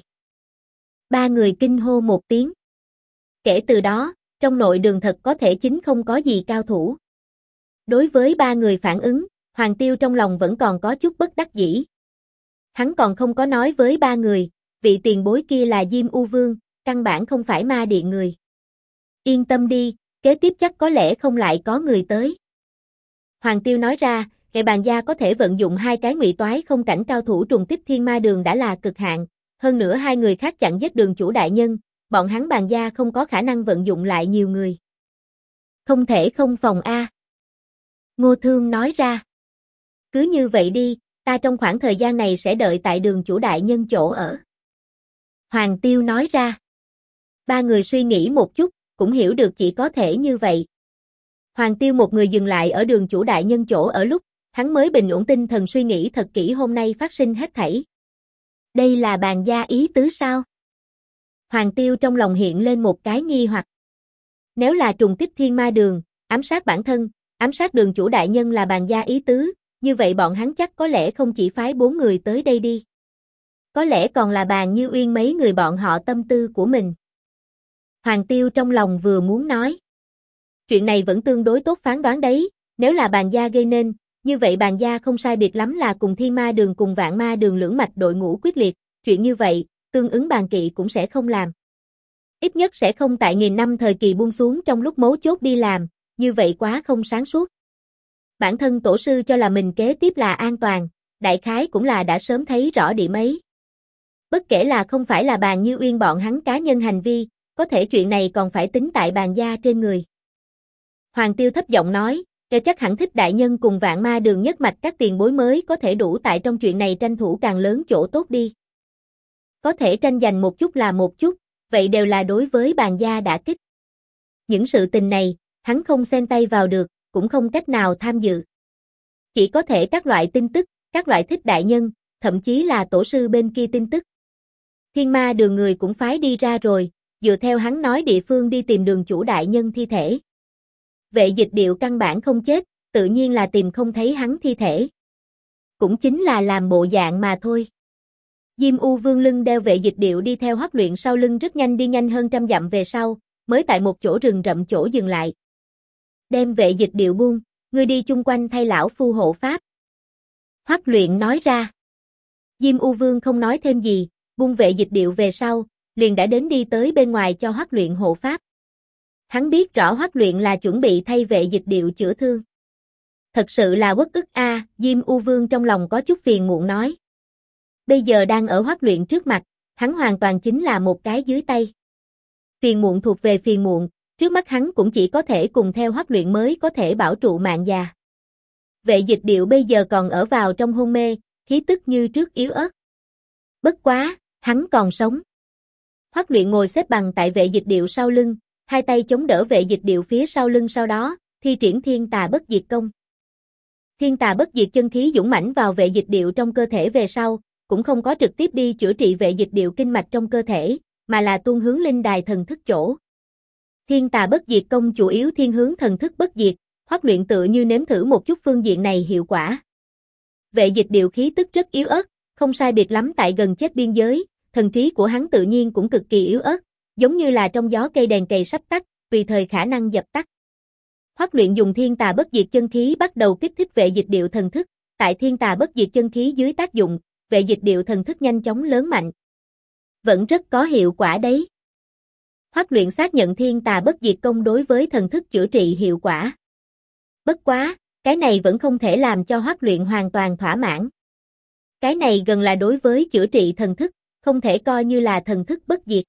Ba người kinh hô một tiếng. Kể từ đó, trong nội đường thật có thể chính không có gì cao thủ. Đối với ba người phản ứng, Hoàng Tiêu trong lòng vẫn còn có chút bất đắc dĩ. Hắn còn không có nói với ba người, vị tiền bối kia là Diêm U Vương, căn bản không phải ma điện người. Yên tâm đi, kế tiếp chắc có lẽ không lại có người tới. Hoàng Tiêu nói ra, Kệ Bàn gia có thể vận dụng hai cái ngụy toái không cảnh cao thủ trùng kích Thiên Ma Đường đã là cực hạn, hơn nữa hai người khác chặn giết Đường chủ đại nhân, bọn hắn Bàn gia không có khả năng vận dụng lại nhiều người. Không thể không phòng a. Ngô Thương nói ra. Cứ như vậy đi, ta trong khoảng thời gian này sẽ đợi tại Đường chủ đại nhân chỗ ở. Hoàng Tiêu nói ra. Ba người suy nghĩ một chút, cũng hiểu được chỉ có thể như vậy. Hoàng Tiêu một người dừng lại ở Đường chủ đại nhân chỗ ở lúc, hắn mới bình ổn tinh thần suy nghĩ thật kỹ hôm nay phát sinh hết thảy. Đây là Bàn gia ý tứ sao? Hoàng Tiêu trong lòng hiện lên một cái nghi hoặc. Nếu là trùng kích Thiên Ma Đường, ám sát bản thân, ám sát Đường chủ đại nhân là Bàn gia ý tứ, như vậy bọn hắn chắc có lẽ không chỉ phái 4 người tới đây đi. Có lẽ còn là Bàn Như Uyên mấy người bọn họ tâm tư của mình. Hoàng Tiêu trong lòng vừa muốn nói. Chuyện này vẫn tương đối tốt phán đoán đấy, nếu là Bàn gia gây nên, như vậy Bàn gia không sai biệt lắm là cùng Thiên Ma Đường cùng Vạn Ma Đường lưỡng mạch đội ngũ quyết liệt, chuyện như vậy, tương ứng Bàn Kỵ cũng sẽ không làm. Ít nhất sẽ không tại nghìn năm thời kỳ buông xuống trong lúc mấu chốt đi làm, như vậy quá không sáng suốt. Bản thân tổ sư cho là mình kế tiếp là an toàn, đại khái cũng là đã sớm thấy rõ điểm ấy. Bất kể là không phải là Bàn Như Uyên bọn hắn cá nhân hành vi, có thể chuyện này còn phải tính tại Bàn gia trên người. Hoàng Tiêu thấp giọng nói, chắc hẳn Thích đại nhân cùng Vạn Ma Đường nhất mạch các tiền bối mới có thể đủ tại trong chuyện này tranh thủ càng lớn chỗ tốt đi. Có thể tranh giành một chút là một chút, vậy đều là đối với Bàn gia đả kích. Những sự tình này, hắn không xen tay vào được, cũng không cách nào tham dự. Chỉ có thể các loại tin tức, các loại Thích đại nhân, thậm chí là tổ sư bên kia tin tức. Thiên Ma Đường người cũng phái đi ra rồi, dựa theo hắn nói địa phương đi tìm Đường chủ đại nhân thi thể. Vệ Dịch Điệu căn bản không chết, tự nhiên là tìm không thấy hắn thi thể. Cũng chính là làm bộ dạng mà thôi. Diêm U Vương lưng đeo Vệ Dịch Điệu đi theo Hoắc Luyện sau lưng rất nhanh đi nhanh hơn 100 dặm về sau, mới tại một chỗ rừng rậm chỗ dừng lại. Đem Vệ Dịch Điệu buông, ngươi đi chung quanh thay lão phu hộ pháp. Hoắc Luyện nói ra. Diêm U Vương không nói thêm gì, buông Vệ Dịch Điệu về sau, liền đã đến đi tới bên ngoài cho Hoắc Luyện hộ pháp. Hắn biết rõ Hoắc Luyện là chuẩn bị thay Vệ Dịch Điệu chữa thương. Thật sự là uất ức a, Diêm U Vương trong lòng có chút phiền muộn nói. Bây giờ đang ở Hoắc Luyện trước mặt, hắn hoàn toàn chính là một cái dưới tay. Phiền muộn thuộc về phiền muộn, trước mắt hắn cũng chỉ có thể cùng theo Hoắc Luyện mới có thể bảo trụ mạng già. Vệ Dịch Điệu bây giờ còn ở vào trong hôn mê, khí tức như trước yếu ớt. Bất quá, hắn còn sống. Hoắc Luyện ngồi xếp bằng tại Vệ Dịch Điệu sau lưng, hai tay chống đỡ Vệ Dịch Điệu phía sau lưng, sau đó thi triển Thiên Tà Bất Diệt công. Thiên Tà Bất Diệt chân khí dũng mãnh vào Vệ Dịch Điệu trong cơ thể về sau, cũng không có trực tiếp đi chữa trị Vệ Dịch Điệu kinh mạch trong cơ thể, mà là tuôn hướng linh đài thần thức chỗ. Thiên Tà Bất Diệt công chủ yếu thiên hướng thần thức bất diệt, Hoắc Luyện tự như nếm thử một chút phương diện này hiệu quả. Vệ Dịch Điệu khí tức rất yếu ớt, không sai biệt lắm tại gần chết biên giới, thần trí của hắn tự nhiên cũng cực kỳ yếu ớt, giống như là trong gió cây đèn cày sắp tắt, tùy thời khả năng dập tắt. Hoắc Luyện dùng Thiên Tà Bất Diệt chân khí bắt đầu kích thích Vệ Dịch Điệu thần thức, tại Thiên Tà Bất Diệt chân khí dưới tác dụng, Vệ Dịch Điệu thần thức nhanh chóng lớn mạnh. Vẫn rất có hiệu quả đấy. Hoắc Luyện xác nhận Thiên Tà Bất Diệt công đối với thần thức chữa trị hiệu quả. Bất quá, cái này vẫn không thể làm cho Hoắc Luyện hoàn toàn thỏa mãn. Cái này gần là đối với chữa trị thần thức, không thể coi như là thần thức bất diệt.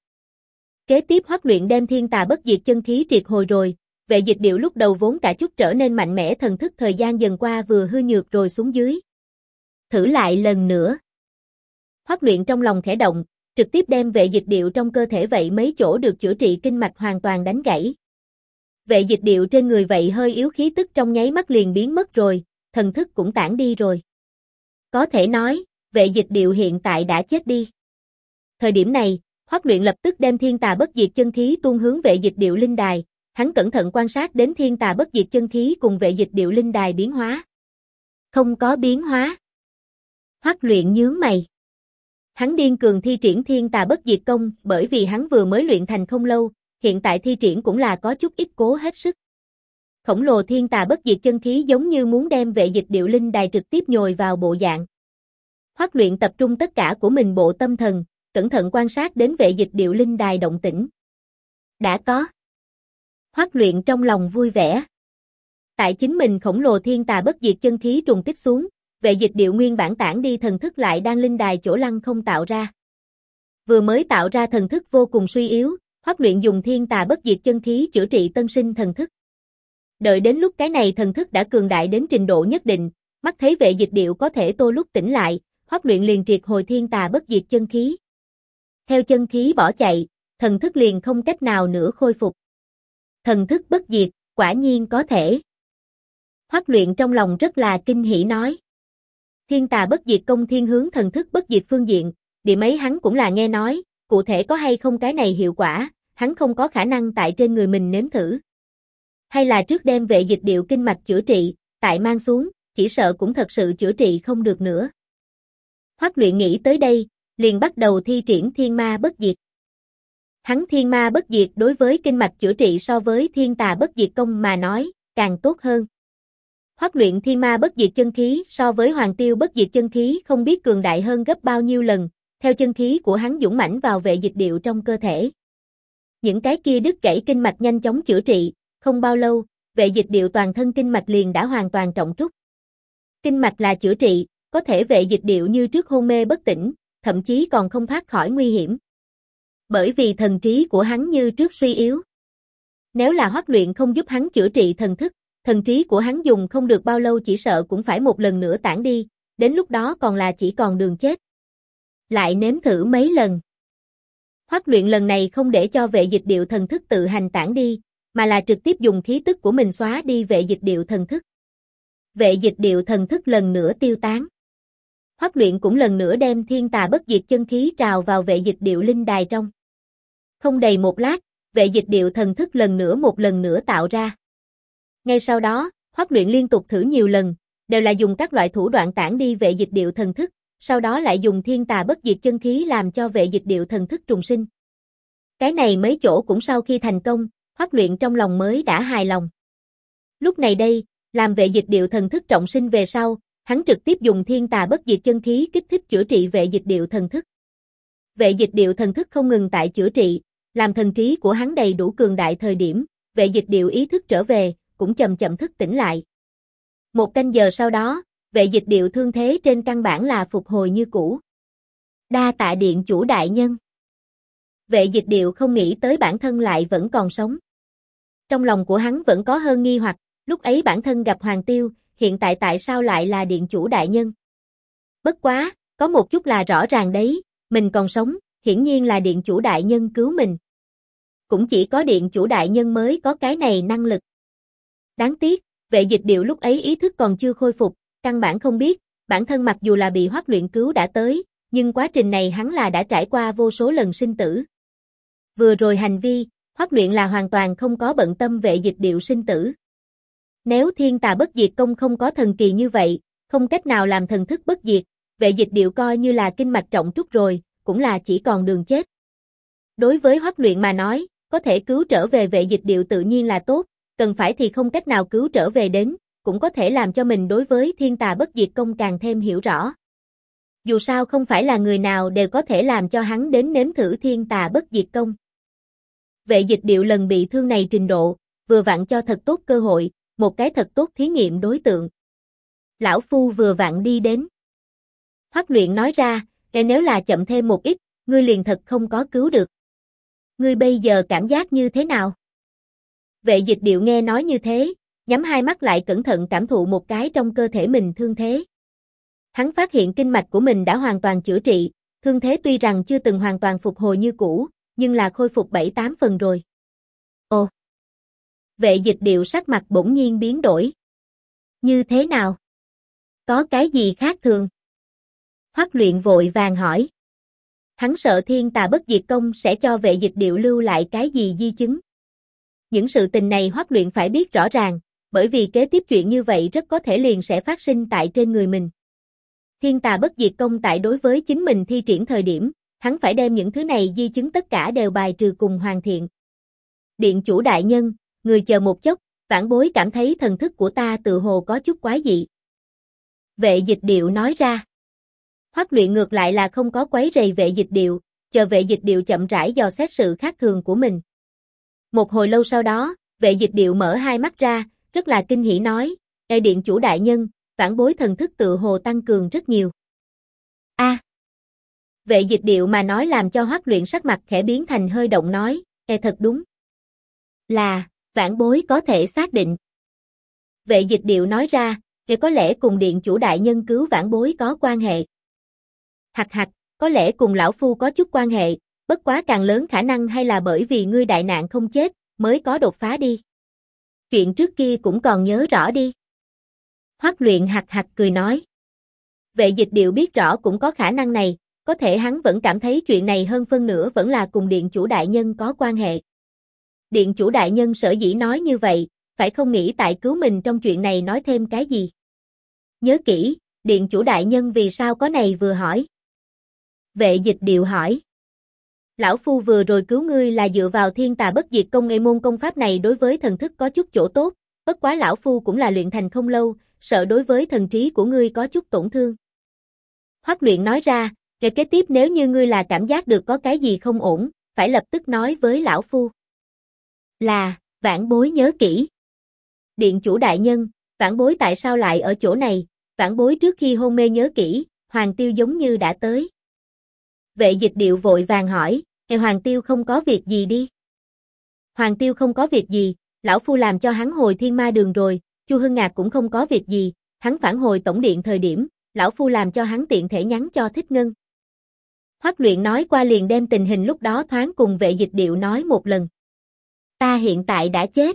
Kế tiếp Hoắc Luyện đem Thiên Tà Bất Diệt chân khí triệt hồi rồi, Vệ Dịch Điệu lúc đầu vốn cả chút trở nên mạnh mẽ thần thức thời gian dần qua vừa hư nhược rồi xuống dưới. Thử lại lần nữa. Hoắc Luyện trong lòng khẽ động, trực tiếp đem Vệ Dịch Điệu trong cơ thể vậy mấy chỗ được chữa trị kinh mạch hoàn toàn đánh gãy. Vệ Dịch Điệu trên người vậy hơi yếu khí tức trong nháy mắt liền biến mất rồi, thần thức cũng tản đi rồi. Có thể nói, Vệ Dịch Điệu hiện tại đã chết đi. Thời điểm này, Hoắc Luyện lập tức đem Thiên Tà Bất Diệt chân khí tuôn hướng Vệ Dịch Điệu linh đài, hắn cẩn thận quan sát đến Thiên Tà Bất Diệt chân khí cùng Vệ Dịch Điệu linh đài biến hóa. Không có biến hóa. Hoắc Luyện nhướng mày. Hắn điên cường thi triển Thiên Tà Bất Diệt Công, bởi vì hắn vừa mới luyện thành không lâu, hiện tại thi triển cũng là có chút ít cố hết sức. Khổng lồ Thiên Tà Bất Diệt chân khí giống như muốn đem Vệ Dịch Điệu linh đài trực tiếp nhồi vào bộ dạng. Hoắc Luyện tập trung tất cả của mình bộ tâm thần, cẩn thận quan sát đến Vệ Dịch Điệu linh đài động tĩnh. Đã có. Hoắc Luyện trong lòng vui vẻ. Tại chính mình khổng lồ Thiên Tà Bất Diệt chân khí trùng kích xuống, Vệ Dịch Điệu nguyên bản tản đi thần thức lại đang linh đài chỗ lăng không tạo ra. Vừa mới tạo ra thần thức vô cùng suy yếu, Hoắc Luyện dùng Thiên Tà Bất Diệt chân khí chữa trị tân sinh thần thức. Đợi đến lúc cái này thần thức đã cường đại đến trình độ nhất định, mắt thấy Vệ Dịch Điệu có thể tô lúc tỉnh lại, Hoắc Luyện liền triệt hồi Thiên Tà Bất Diệt chân khí. Theo chân khí bỏ chạy, thần thức liền không cách nào nữa khôi phục. Thần thức bất diệt, quả nhiên có thể. Hoắc Luyện trong lòng rất là kinh hỉ nói. Thiên Tà Bất Diệt Công thiên hướng thần thức bất diệt phương diện, điểm ấy hắn cũng là nghe nói, cụ thể có hay không cái này hiệu quả, hắn không có khả năng tại trên người mình nếm thử. Hay là trước đem Vệ Dịch Điệu kinh mạch chữa trị, tại mang xuống, chỉ sợ cũng thật sự chữa trị không được nữa. Hoắc Luyện nghĩ tới đây, liền bắt đầu thi triển Thiên Ma Bất Diệt. Hắn Thiên Ma Bất Diệt đối với kinh mạch chữa trị so với Thiên Tà Bất Diệt Công mà nói, càng tốt hơn. Hoắc Luyện Thiên Ma Bất Diệt chân khí so với Hoàng Tiêu Bất Diệt chân khí không biết cường đại hơn gấp bao nhiêu lần, theo chân khí của hắn dũng mãnh vào Vệ Dịch Điệu trong cơ thể. Những cái kia đứt gãy kinh mạch nhanh chóng chữa trị, không bao lâu, Vệ Dịch Điệu toàn thân kinh mạch liền đã hoàn toàn trọng trúc. Kinh mạch là chữa trị, có thể Vệ Dịch Điệu như trước hôn mê bất tỉnh, thậm chí còn không thoát khỏi nguy hiểm. Bởi vì thần trí của hắn như trước suy yếu. Nếu là Hoắc Luyện không giúp hắn chữa trị thần thức, thần trí của hắn dùng không được bao lâu chỉ sợ cũng phải một lần nữa tản đi, đến lúc đó còn là chỉ còn đường chết. Lại nếm thử mấy lần. Hoắc Luyện lần này không để cho Vệ Dịch Điệu thần thức tự hành tản đi, mà là trực tiếp dùng khí tức của mình xóa đi Vệ Dịch Điệu thần thức. Vệ Dịch Điệu thần thức lần nữa tiêu tán. Hoắc Luyện cũng lần nữa đem Thiên Tà Bất Diệt chân khí trào vào Vệ Dịch Điệu linh đài trong. Không đầy một lát, Vệ Dịch Điệu thần thức một lần nữa tạo ra. Ngay sau đó, Hoắc Luyện liên tục thử nhiều lần, đều là dùng các loại thủ đoạn tản đi Vệ Dịch Điệu thần thức, sau đó lại dùng Thiên Tà Bất Diệt chân khí làm cho Vệ Dịch Điệu thần thức trùng sinh. Cái này mấy chỗ cũng sau khi thành công, Hoắc Luyện trong lòng mới đã hài lòng. Lúc này đây, làm Vệ Dịch Điệu thần thức trọng sinh về sau, hắn trực tiếp dùng Thiên Tà Bất Diệt chân khí kích thích chữa trị Vệ Dịch Điệu thần thức. Vệ Dịch Điệu thần thức không ngừng tại chữa trị, làm thần trí của hắn đầy đủ cường đại thời điểm, Vệ Dịch Điệu ý thức trở về, cũng chậm chậm thức tỉnh lại. Một canh giờ sau đó, Vệ Dịch Điệu thương thế trên căn bản là phục hồi như cũ. Đa tạ điện chủ đại nhân. Vệ Dịch Điệu không nghĩ tới bản thân lại vẫn còn sống. Trong lòng của hắn vẫn có hơn nghi hoặc, lúc ấy bản thân gặp Hoàng Tiêu, hiện tại tại sao lại là điện chủ đại nhân? Bất quá, có một chút là rõ ràng đấy, mình còn sống, hiển nhiên là điện chủ đại nhân cứu mình. Cũng chỉ có điện chủ đại nhân mới có cái này năng lực. Đáng tiếc, Vệ Dịch Điệu lúc ấy ý thức còn chưa khôi phục, căn bản không biết, bản thân mặc dù là bị Hoắc Luyện cứu đã tới, nhưng quá trình này hắn là đã trải qua vô số lần sinh tử. Vừa rồi hành vi, Hoắc Luyện là hoàn toàn không có bận tâm Vệ Dịch Điệu sinh tử. Nếu Thiên Tà Bất Diệt Công không có thần kỳ như vậy, không cách nào làm thần thức bất diệt, Vệ Dịch Điệu coi như là kinh mạch trọng trúc rồi, cũng là chỉ còn đường chết. Đối với Hoắc Luyện mà nói, có thể cứu trở về Vệ Dịch Điệu tự nhiên là tốt, cần phải thì không cách nào cứu trở về đến, cũng có thể làm cho mình đối với Thiên Tà Bất Diệt Công càng thêm hiểu rõ. Dù sao không phải là người nào đều có thể làm cho hắn đến nếm thử Thiên Tà Bất Diệt Công. Vệ Dịch Điệu lần bị thương này trình độ, vừa vặn cho thật tốt cơ hội, một cái thật tốt thí nghiệm đối tượng. Lão Phu vừa vặn đi đến. Hoắc Luyện nói ra, nếu là chậm thêm một ít, ngươi liền thật không có cứu được. Ngươi bây giờ cảm giác như thế nào? Vệ Dịch Điệu nghe nói như thế, nhắm hai mắt lại cẩn thận cảm thụ một cái trong cơ thể mình thương thế. Hắn phát hiện kinh mạch của mình đã hoàn toàn chữa trị, thương thế tuy rằng chưa từng hoàn toàn phục hồi như cũ, nhưng là khôi phục 7-8 phần rồi. Ồ! Vệ Dịch Điệu sắc mặt bỗng nhiên biến đổi. Như thế nào? Có cái gì khác thường? Hoắc Luyện vội vàng hỏi. Hắn sợ Thiên Tà Bất Diệt Công sẽ cho Vệ Dịch Điệu lưu lại cái gì di chứng. Những sự tình này Hoắc Luyện phải biết rõ ràng, bởi vì kế tiếp chuyện như vậy rất có thể liền sẽ phát sinh tại trên người mình. Thiên Tà Bất Diệt Công tại đối với chính mình thi triển thời điểm, hắn phải đem những thứ này di chứng tất cả đều bài trừ cùng hoàn thiện. Điện chủ đại nhân, người chờ một chốc, vãn bối cảm thấy thần thức của ta tự hồ có chút quái dị. Vệ Dịch Điệu nói ra. Hoắc Luyện ngược lại là không có quấy rầy Vệ Dịch Điệu, chờ Vệ Dịch Điệu chậm rãi dò xét sự khác thường của mình. Một hồi lâu sau đó, Vệ Dịch Điệu mở hai mắt ra, rất là kinh hỉ nói, "Ê điện chủ đại nhân, vãn bối thần thức tự hồ tăng cường rất nhiều." A. Vệ Dịch Điệu mà nói làm cho Hoắc Luyện sắc mặt khẽ biến thành hơi động nói, "Ê thật đúng. Là, vãn bối có thể xác định." Vệ Dịch Điệu nói ra, "Ê có lẽ cùng điện chủ đại nhân cứu vãn bối có quan hệ." Hặc hặc, có lẽ cùng lão phu có chút quan hệ, bất quá càng lớn khả năng hay là bởi vì ngươi đại nạn không chết, mới có đột phá đi. Chuyện trước kia cũng còn nhớ rõ đi. Hoắc Luyện hặc hặc cười nói. Vệ Dịch Điệu biết rõ cũng có khả năng này, có thể hắn vẫn cảm thấy chuyện này hơn phân nửa vẫn là cùng điện chủ đại nhân có quan hệ. Điện chủ đại nhân sở dĩ nói như vậy, phải không nghĩ tại cứu mình trong chuyện này nói thêm cái gì. Nhớ kỹ, điện chủ đại nhân vì sao có này vừa hỏi. Vệ Dịch Điệu hỏi. Lão phu vừa rồi cứu ngươi là dựa vào Thiên Tà Bất Diệt Công, môn công pháp này đối với thần thức có chút chỗ tốt, bất quá lão phu cũng là luyện thành không lâu, sợ đối với thần trí của ngươi có chút tổn thương. Hoắc Luyện nói ra, kế tiếp nếu như ngươi là cảm giác được có cái gì không ổn, phải lập tức nói với lão phu. Là, vãn bối nhớ kỹ. Điện chủ đại nhân, vãn bối tại sao lại ở chỗ này, vãn bối trước khi hôn mê nhớ kỹ, Hoàng Tiêu giống như đã tới. Vệ Dịch Điệu vội vàng hỏi, Hoàng Tiêu không có việc gì đi. Hoàng Tiêu không có việc gì, lão phu làm cho hắn hồi Thiên Ma Đường rồi, Chu Hưng Ngạc cũng không có việc gì, hắn phản hồi tổng điện thời điểm, lão phu làm cho hắn tiện thể nhắn cho Thích Ngân. Hoắc Luyện nói qua liền đem tình hình lúc đó thoáng cùng Vệ Dịch Điệu nói một lần. Ta hiện tại đã chết.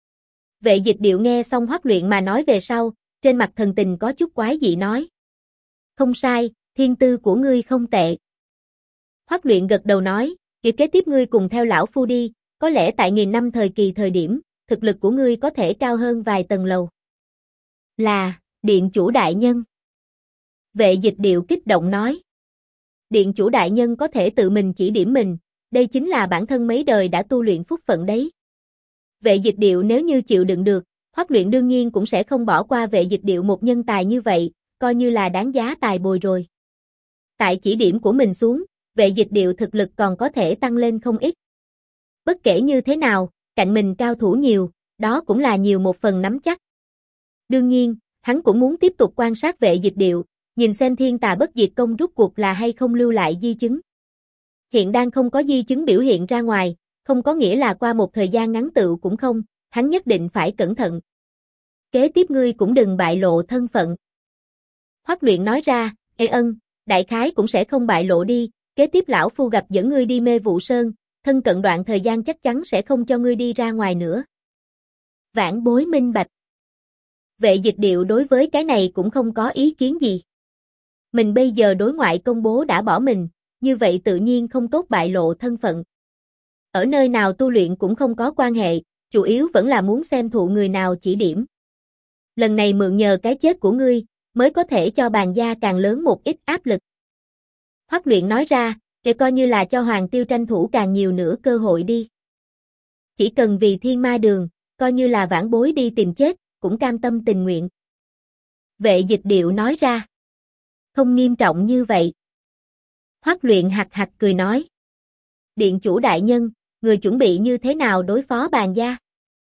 Vệ Dịch Điệu nghe xong Hoắc Luyện mà nói về sau, trên mặt thần tình có chút quái dị nói. Không sai, thiên tư của ngươi không tệ. Hoắc Luyện gật đầu nói, kế tiếp ngươi cùng theo lão phu đi, có lẽ tại nghìn năm thời kỳ thời điểm, thực lực của ngươi có thể cao hơn vài tầng lầu. Là, điện chủ đại nhân. Vệ Dịch Điệu kích động nói. Điện chủ đại nhân có thể tự mình chỉ điểm mình, đây chính là bản thân mấy đời đã tu luyện phúc phận đấy. Vệ Dịch Điệu nếu như chịu đựng được, Hoắc Luyện đương nhiên cũng sẽ không bỏ qua Vệ Dịch Điệu một nhân tài như vậy, coi như là đáng giá tài bồi rồi. Tại chỉ điểm của mình xuống, Vệ Dịch Điệu thực lực còn có thể tăng lên không ít. Bất kể như thế nào, cạnh mình cao thủ nhiều, đó cũng là nhiều một phần nắm chắc. Đương nhiên, hắn cũng muốn tiếp tục quan sát Vệ Dịch Điệu, nhìn xem Thiên Tà Bất Diệt Công rút cuộc là hay không lưu lại di chứng. Hiện đang không có di chứng biểu hiện ra ngoài, không có nghĩa là qua một thời gian ngắn tựu cũng không, hắn nhất định phải cẩn thận. Kế tiếp ngươi cũng đừng bại lộ thân phận. Hoắc Luyện nói ra, đại khái cũng sẽ không bại lộ đi, kế tiếp lão phu gặp dẫn ngươi đi Mê Vụ Sơn, thân cận đoạn thời gian chắc chắn sẽ không cho ngươi đi ra ngoài nữa. Vãn bối minh bạch. Vệ Dịch Điệu đối với cái này cũng không có ý kiến gì. Mình bây giờ đối ngoại công bố đã bỏ mình, như vậy tự nhiên không tốt bại lộ thân phận. Ở nơi nào tu luyện cũng không có quan hệ, chủ yếu vẫn là muốn xem thụ người nào chỉ điểm. Lần này mượn nhờ cái chết của ngươi, mới có thể cho Bàn gia càng lớn một ít áp lực. Hoắc Luyện nói ra, để coi như là cho Hoàng Tiêu tranh thủ càng nhiều nữa cơ hội đi. Chỉ cần vì Thiên Ma Đường, coi như là vãn bối đi tìm chết, cũng cam tâm tình nguyện. Vệ Dịch Điệu nói ra. Không nghiêm trọng như vậy. Hoắc Luyện hặc hặc cười nói. Điện chủ đại nhân, người chuẩn bị như thế nào đối phó Bàn gia?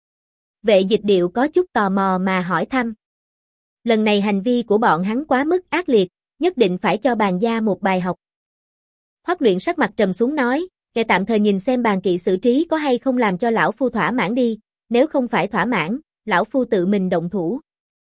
Vệ Dịch Điệu có chút tò mò mà hỏi thăm. Lần này hành vi của bọn hắn quá mức ác liệt, nhất định phải cho Bàn gia một bài học. Hoắc Luyện sắc mặt trầm xuống nói, kẻ tạm thời nhìn xem Bàn kỵ xử trí có hay không làm cho lão phu thỏa mãn đi, nếu không phải thỏa mãn, lão phu tự mình động thủ.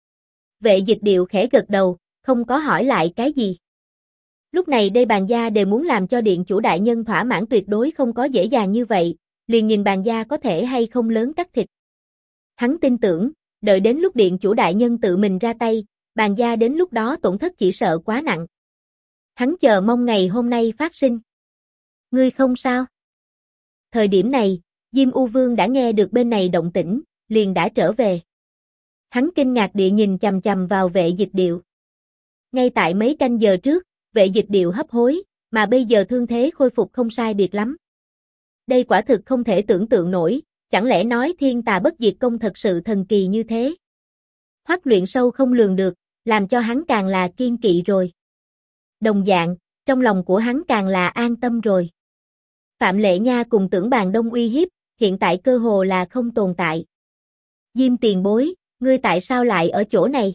Vệ Dịch Điệu khẽ gật đầu, không có hỏi lại cái gì. Lúc này đây Bàn gia đều muốn làm cho điện chủ đại nhân thỏa mãn tuyệt đối không có dễ dàng như vậy, liền nhìn Bàn gia có thể hay không lớn cắt thịt. Hắn tin tưởng, đợi đến lúc điện chủ đại nhân tự mình ra tay, Bàn gia đến lúc đó tổn thất chỉ sợ quá nặng. Hắn chờ mong ngày hôm nay phát sinh. Ngươi không sao? Thời điểm này, Diêm U Vương đã nghe được bên này động tĩnh, liền đã trở về. Hắn kinh ngạc địa nhìn chằm chằm vào Vệ Dịch Điệu. Ngay tại mấy canh giờ trước, Vệ Dịch Điệu hấp hối, mà bây giờ thương thế khôi phục không sai biệt lắm. Đây quả thực không thể tưởng tượng nổi, chẳng lẽ nói thiên tà bất diệt công thật sự thần kỳ như thế? Hoắc Luyện sâu không lường được, làm cho hắn càng là kiên kỵ rồi. Đồng dạng, trong lòng của hắn càng là an tâm rồi. Phạm Lệ Nha cùng Tưởng Bàn Đông uy hiếp, hiện tại cơ hồ là không tồn tại. Diêm tiền bối, ngươi tại sao lại ở chỗ này?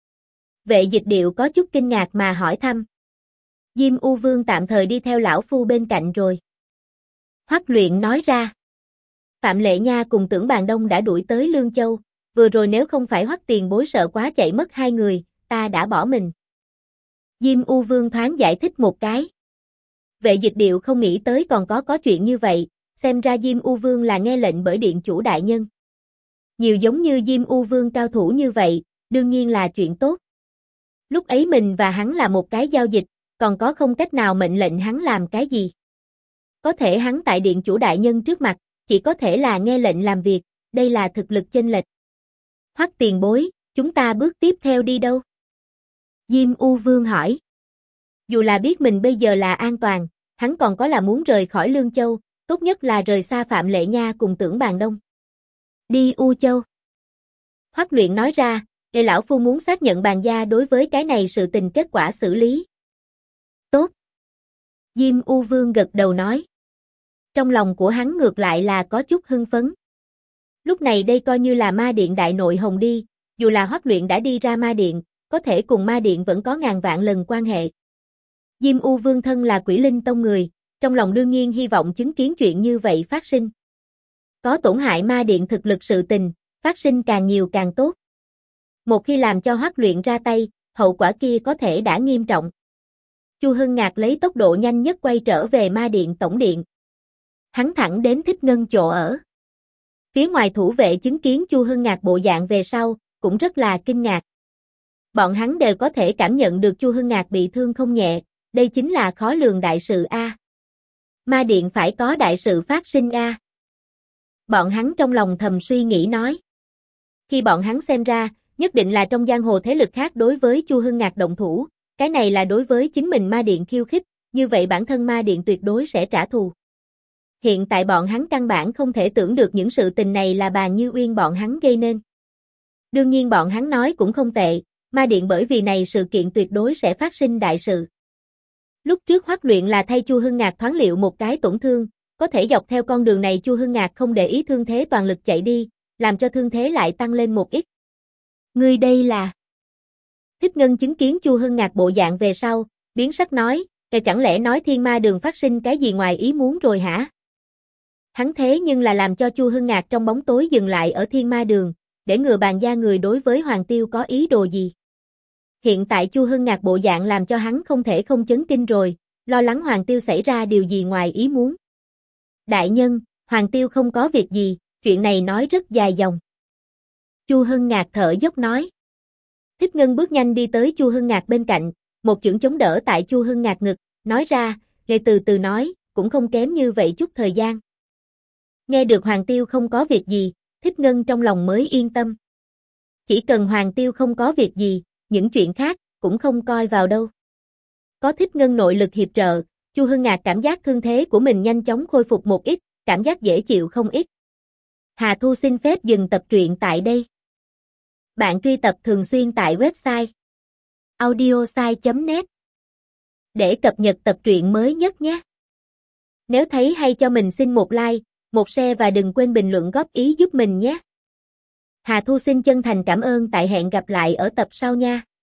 Vệ Dịch Điệu có chút kinh ngạc mà hỏi thăm. Diêm U Vương tạm thời đi theo lão phu bên cạnh rồi. Hoắc Luyện nói ra. Phạm Lệ Nha cùng Tưởng Bàn Đông đã đuổi tới Lương Châu, vừa rồi nếu không phải Hoắc tiền bối sợ quá chạy mất hai người, ta đã bỏ mình. Diêm U Vương thoáng giải thích một cái. Vệ Dịch Điệu không nghĩ tới còn có chuyện như vậy, xem ra Diêm U Vương là nghe lệnh bởi điện chủ đại nhân. Nhiều giống như Diêm U Vương cao thủ như vậy, đương nhiên là chuyện tốt. Lúc ấy mình và hắn là một cái giao dịch, còn có không cách nào mệnh lệnh hắn làm cái gì. Có thể hắn tại điện chủ đại nhân trước mặt, chỉ có thể là nghe lệnh làm việc, đây là thực lực chênh lệch. Hoắc tiền bối, chúng ta bước tiếp theo đi đâu? Diêm U Vương hỏi. Dù là biết mình bây giờ là an toàn, hắn còn có là muốn rời khỏi Lương Châu, tốt nhất là rời xa Phạm Lệ Nha cùng Tưởng Bàn Đông. Đi U Châu. Hoắc Luyện nói ra, để lão phu muốn xác nhận Bàn gia đối với cái này sự tình kết quả xử lý. Tốt. Diêm U Vương gật đầu nói. Trong lòng của hắn ngược lại là có chút hưng phấn. Lúc này đây coi như là ma điện đại nội hồng đi, dù là Hoắc Luyện đã đi ra ma điện, có thể cùng ma điện vẫn có ngàn vạn lần quan hệ. Diêm U Vương thân là Quỷ Linh Tông người, trong lòng đương nhiên hy vọng chứng kiến chuyện như vậy phát sinh. Có tổn hại ma điện thực lực sự tình, phát sinh càng nhiều càng tốt. Một khi làm cho Hoắc Luyện ra tay, hậu quả kia có thể đã nghiêm trọng. Chu Hưng Ngạc lấy tốc độ nhanh nhất quay trở về ma điện tổng điện. Hắn thẳng đến Thích Ngân chỗ ở. Phía ngoài thủ vệ chứng kiến Chu Hưng Ngạc bộ dạng về sau, cũng rất là kinh ngạc. Bọn hắn đều có thể cảm nhận được Chu Hưng Ngạc bị thương không nhẹ, đây chính là khó lường đại sự a. Ma điện phải có đại sự phát sinh a. Bọn hắn trong lòng thầm suy nghĩ nói. Khi bọn hắn xem ra, nhất định là trong giang hồ thế lực khác đối với Chu Hưng Ngạc động thủ, cái này là đối với chính mình ma điện khiêu khích, như vậy bản thân ma điện tuyệt đối sẽ trả thù. Hiện tại bọn hắn căn bản không thể tưởng được những sự tình này là Bàn Như Uyên bọn hắn gây nên. Đương nhiên bọn hắn nói cũng không tệ, ma điện bởi vì này sự kiện tuyệt đối sẽ phát sinh đại sự. Lúc trước Hoắc Luyện là thay Chu Hưng Ngạc thoáng liệu một cái tổn thương, có thể dọc theo con đường này Chu Hưng Ngạc không để ý thương thế toàn lực chạy đi, làm cho thương thế lại tăng lên một ít. Ngươi đây là... Thích Ngân chứng kiến Chu Hưng Ngạc bộ dạng về sau, biến sắc nói, chẳng lẽ nói Thiên Ma Đường phát sinh cái gì ngoài ý muốn rồi hả? Hắn thế nhưng là làm cho Chu Hưng Ngạc trong bóng tối dừng lại ở Thiên Ma Đường, để ngừa Bàn gia người đối với Hoàng Tiêu có ý đồ gì. Hiện tại Chu Hưng Ngạc bộ dạng làm cho hắn không thể không chấn kinh rồi, lo lắng Hoàng Tiêu xảy ra điều gì ngoài ý muốn. Đại nhân, Hoàng Tiêu không có việc gì, chuyện này nói rất dài dòng. Chu Hưng Ngạc thở dốc nói. Thích Ngân bước nhanh đi tới Chu Hưng Ngạc bên cạnh, một chưởng chống đỡ tại Chu Hưng Ngạc ngực, nói ra, để từ từ nói, cũng không kém như vậy chút thời gian. Nghe được Hoàng Tiêu không có việc gì, Thích Ngân trong lòng mới yên tâm. Chỉ cần Hoàng Tiêu không có việc gì, những chuyện khác cũng không coi vào đâu. Có Thích Ngân nội lực hiệp trợ, Chu Hưng Ngạc cảm giác thương thế của mình nhanh chóng khôi phục một ít, cảm giác dễ chịu không ít. Hà Thu xin phép dừng tập truyện tại đây. Bạn truy tập thường xuyên tại website audiosai.net để cập nhật tập truyện mới nhất nhé. Nếu thấy hay cho mình xin một like, một share và đừng quên bình luận góp ý giúp mình nhé. Hà Thu xin chân thành cảm ơn, tại hẹn gặp lại ở tập sau nha.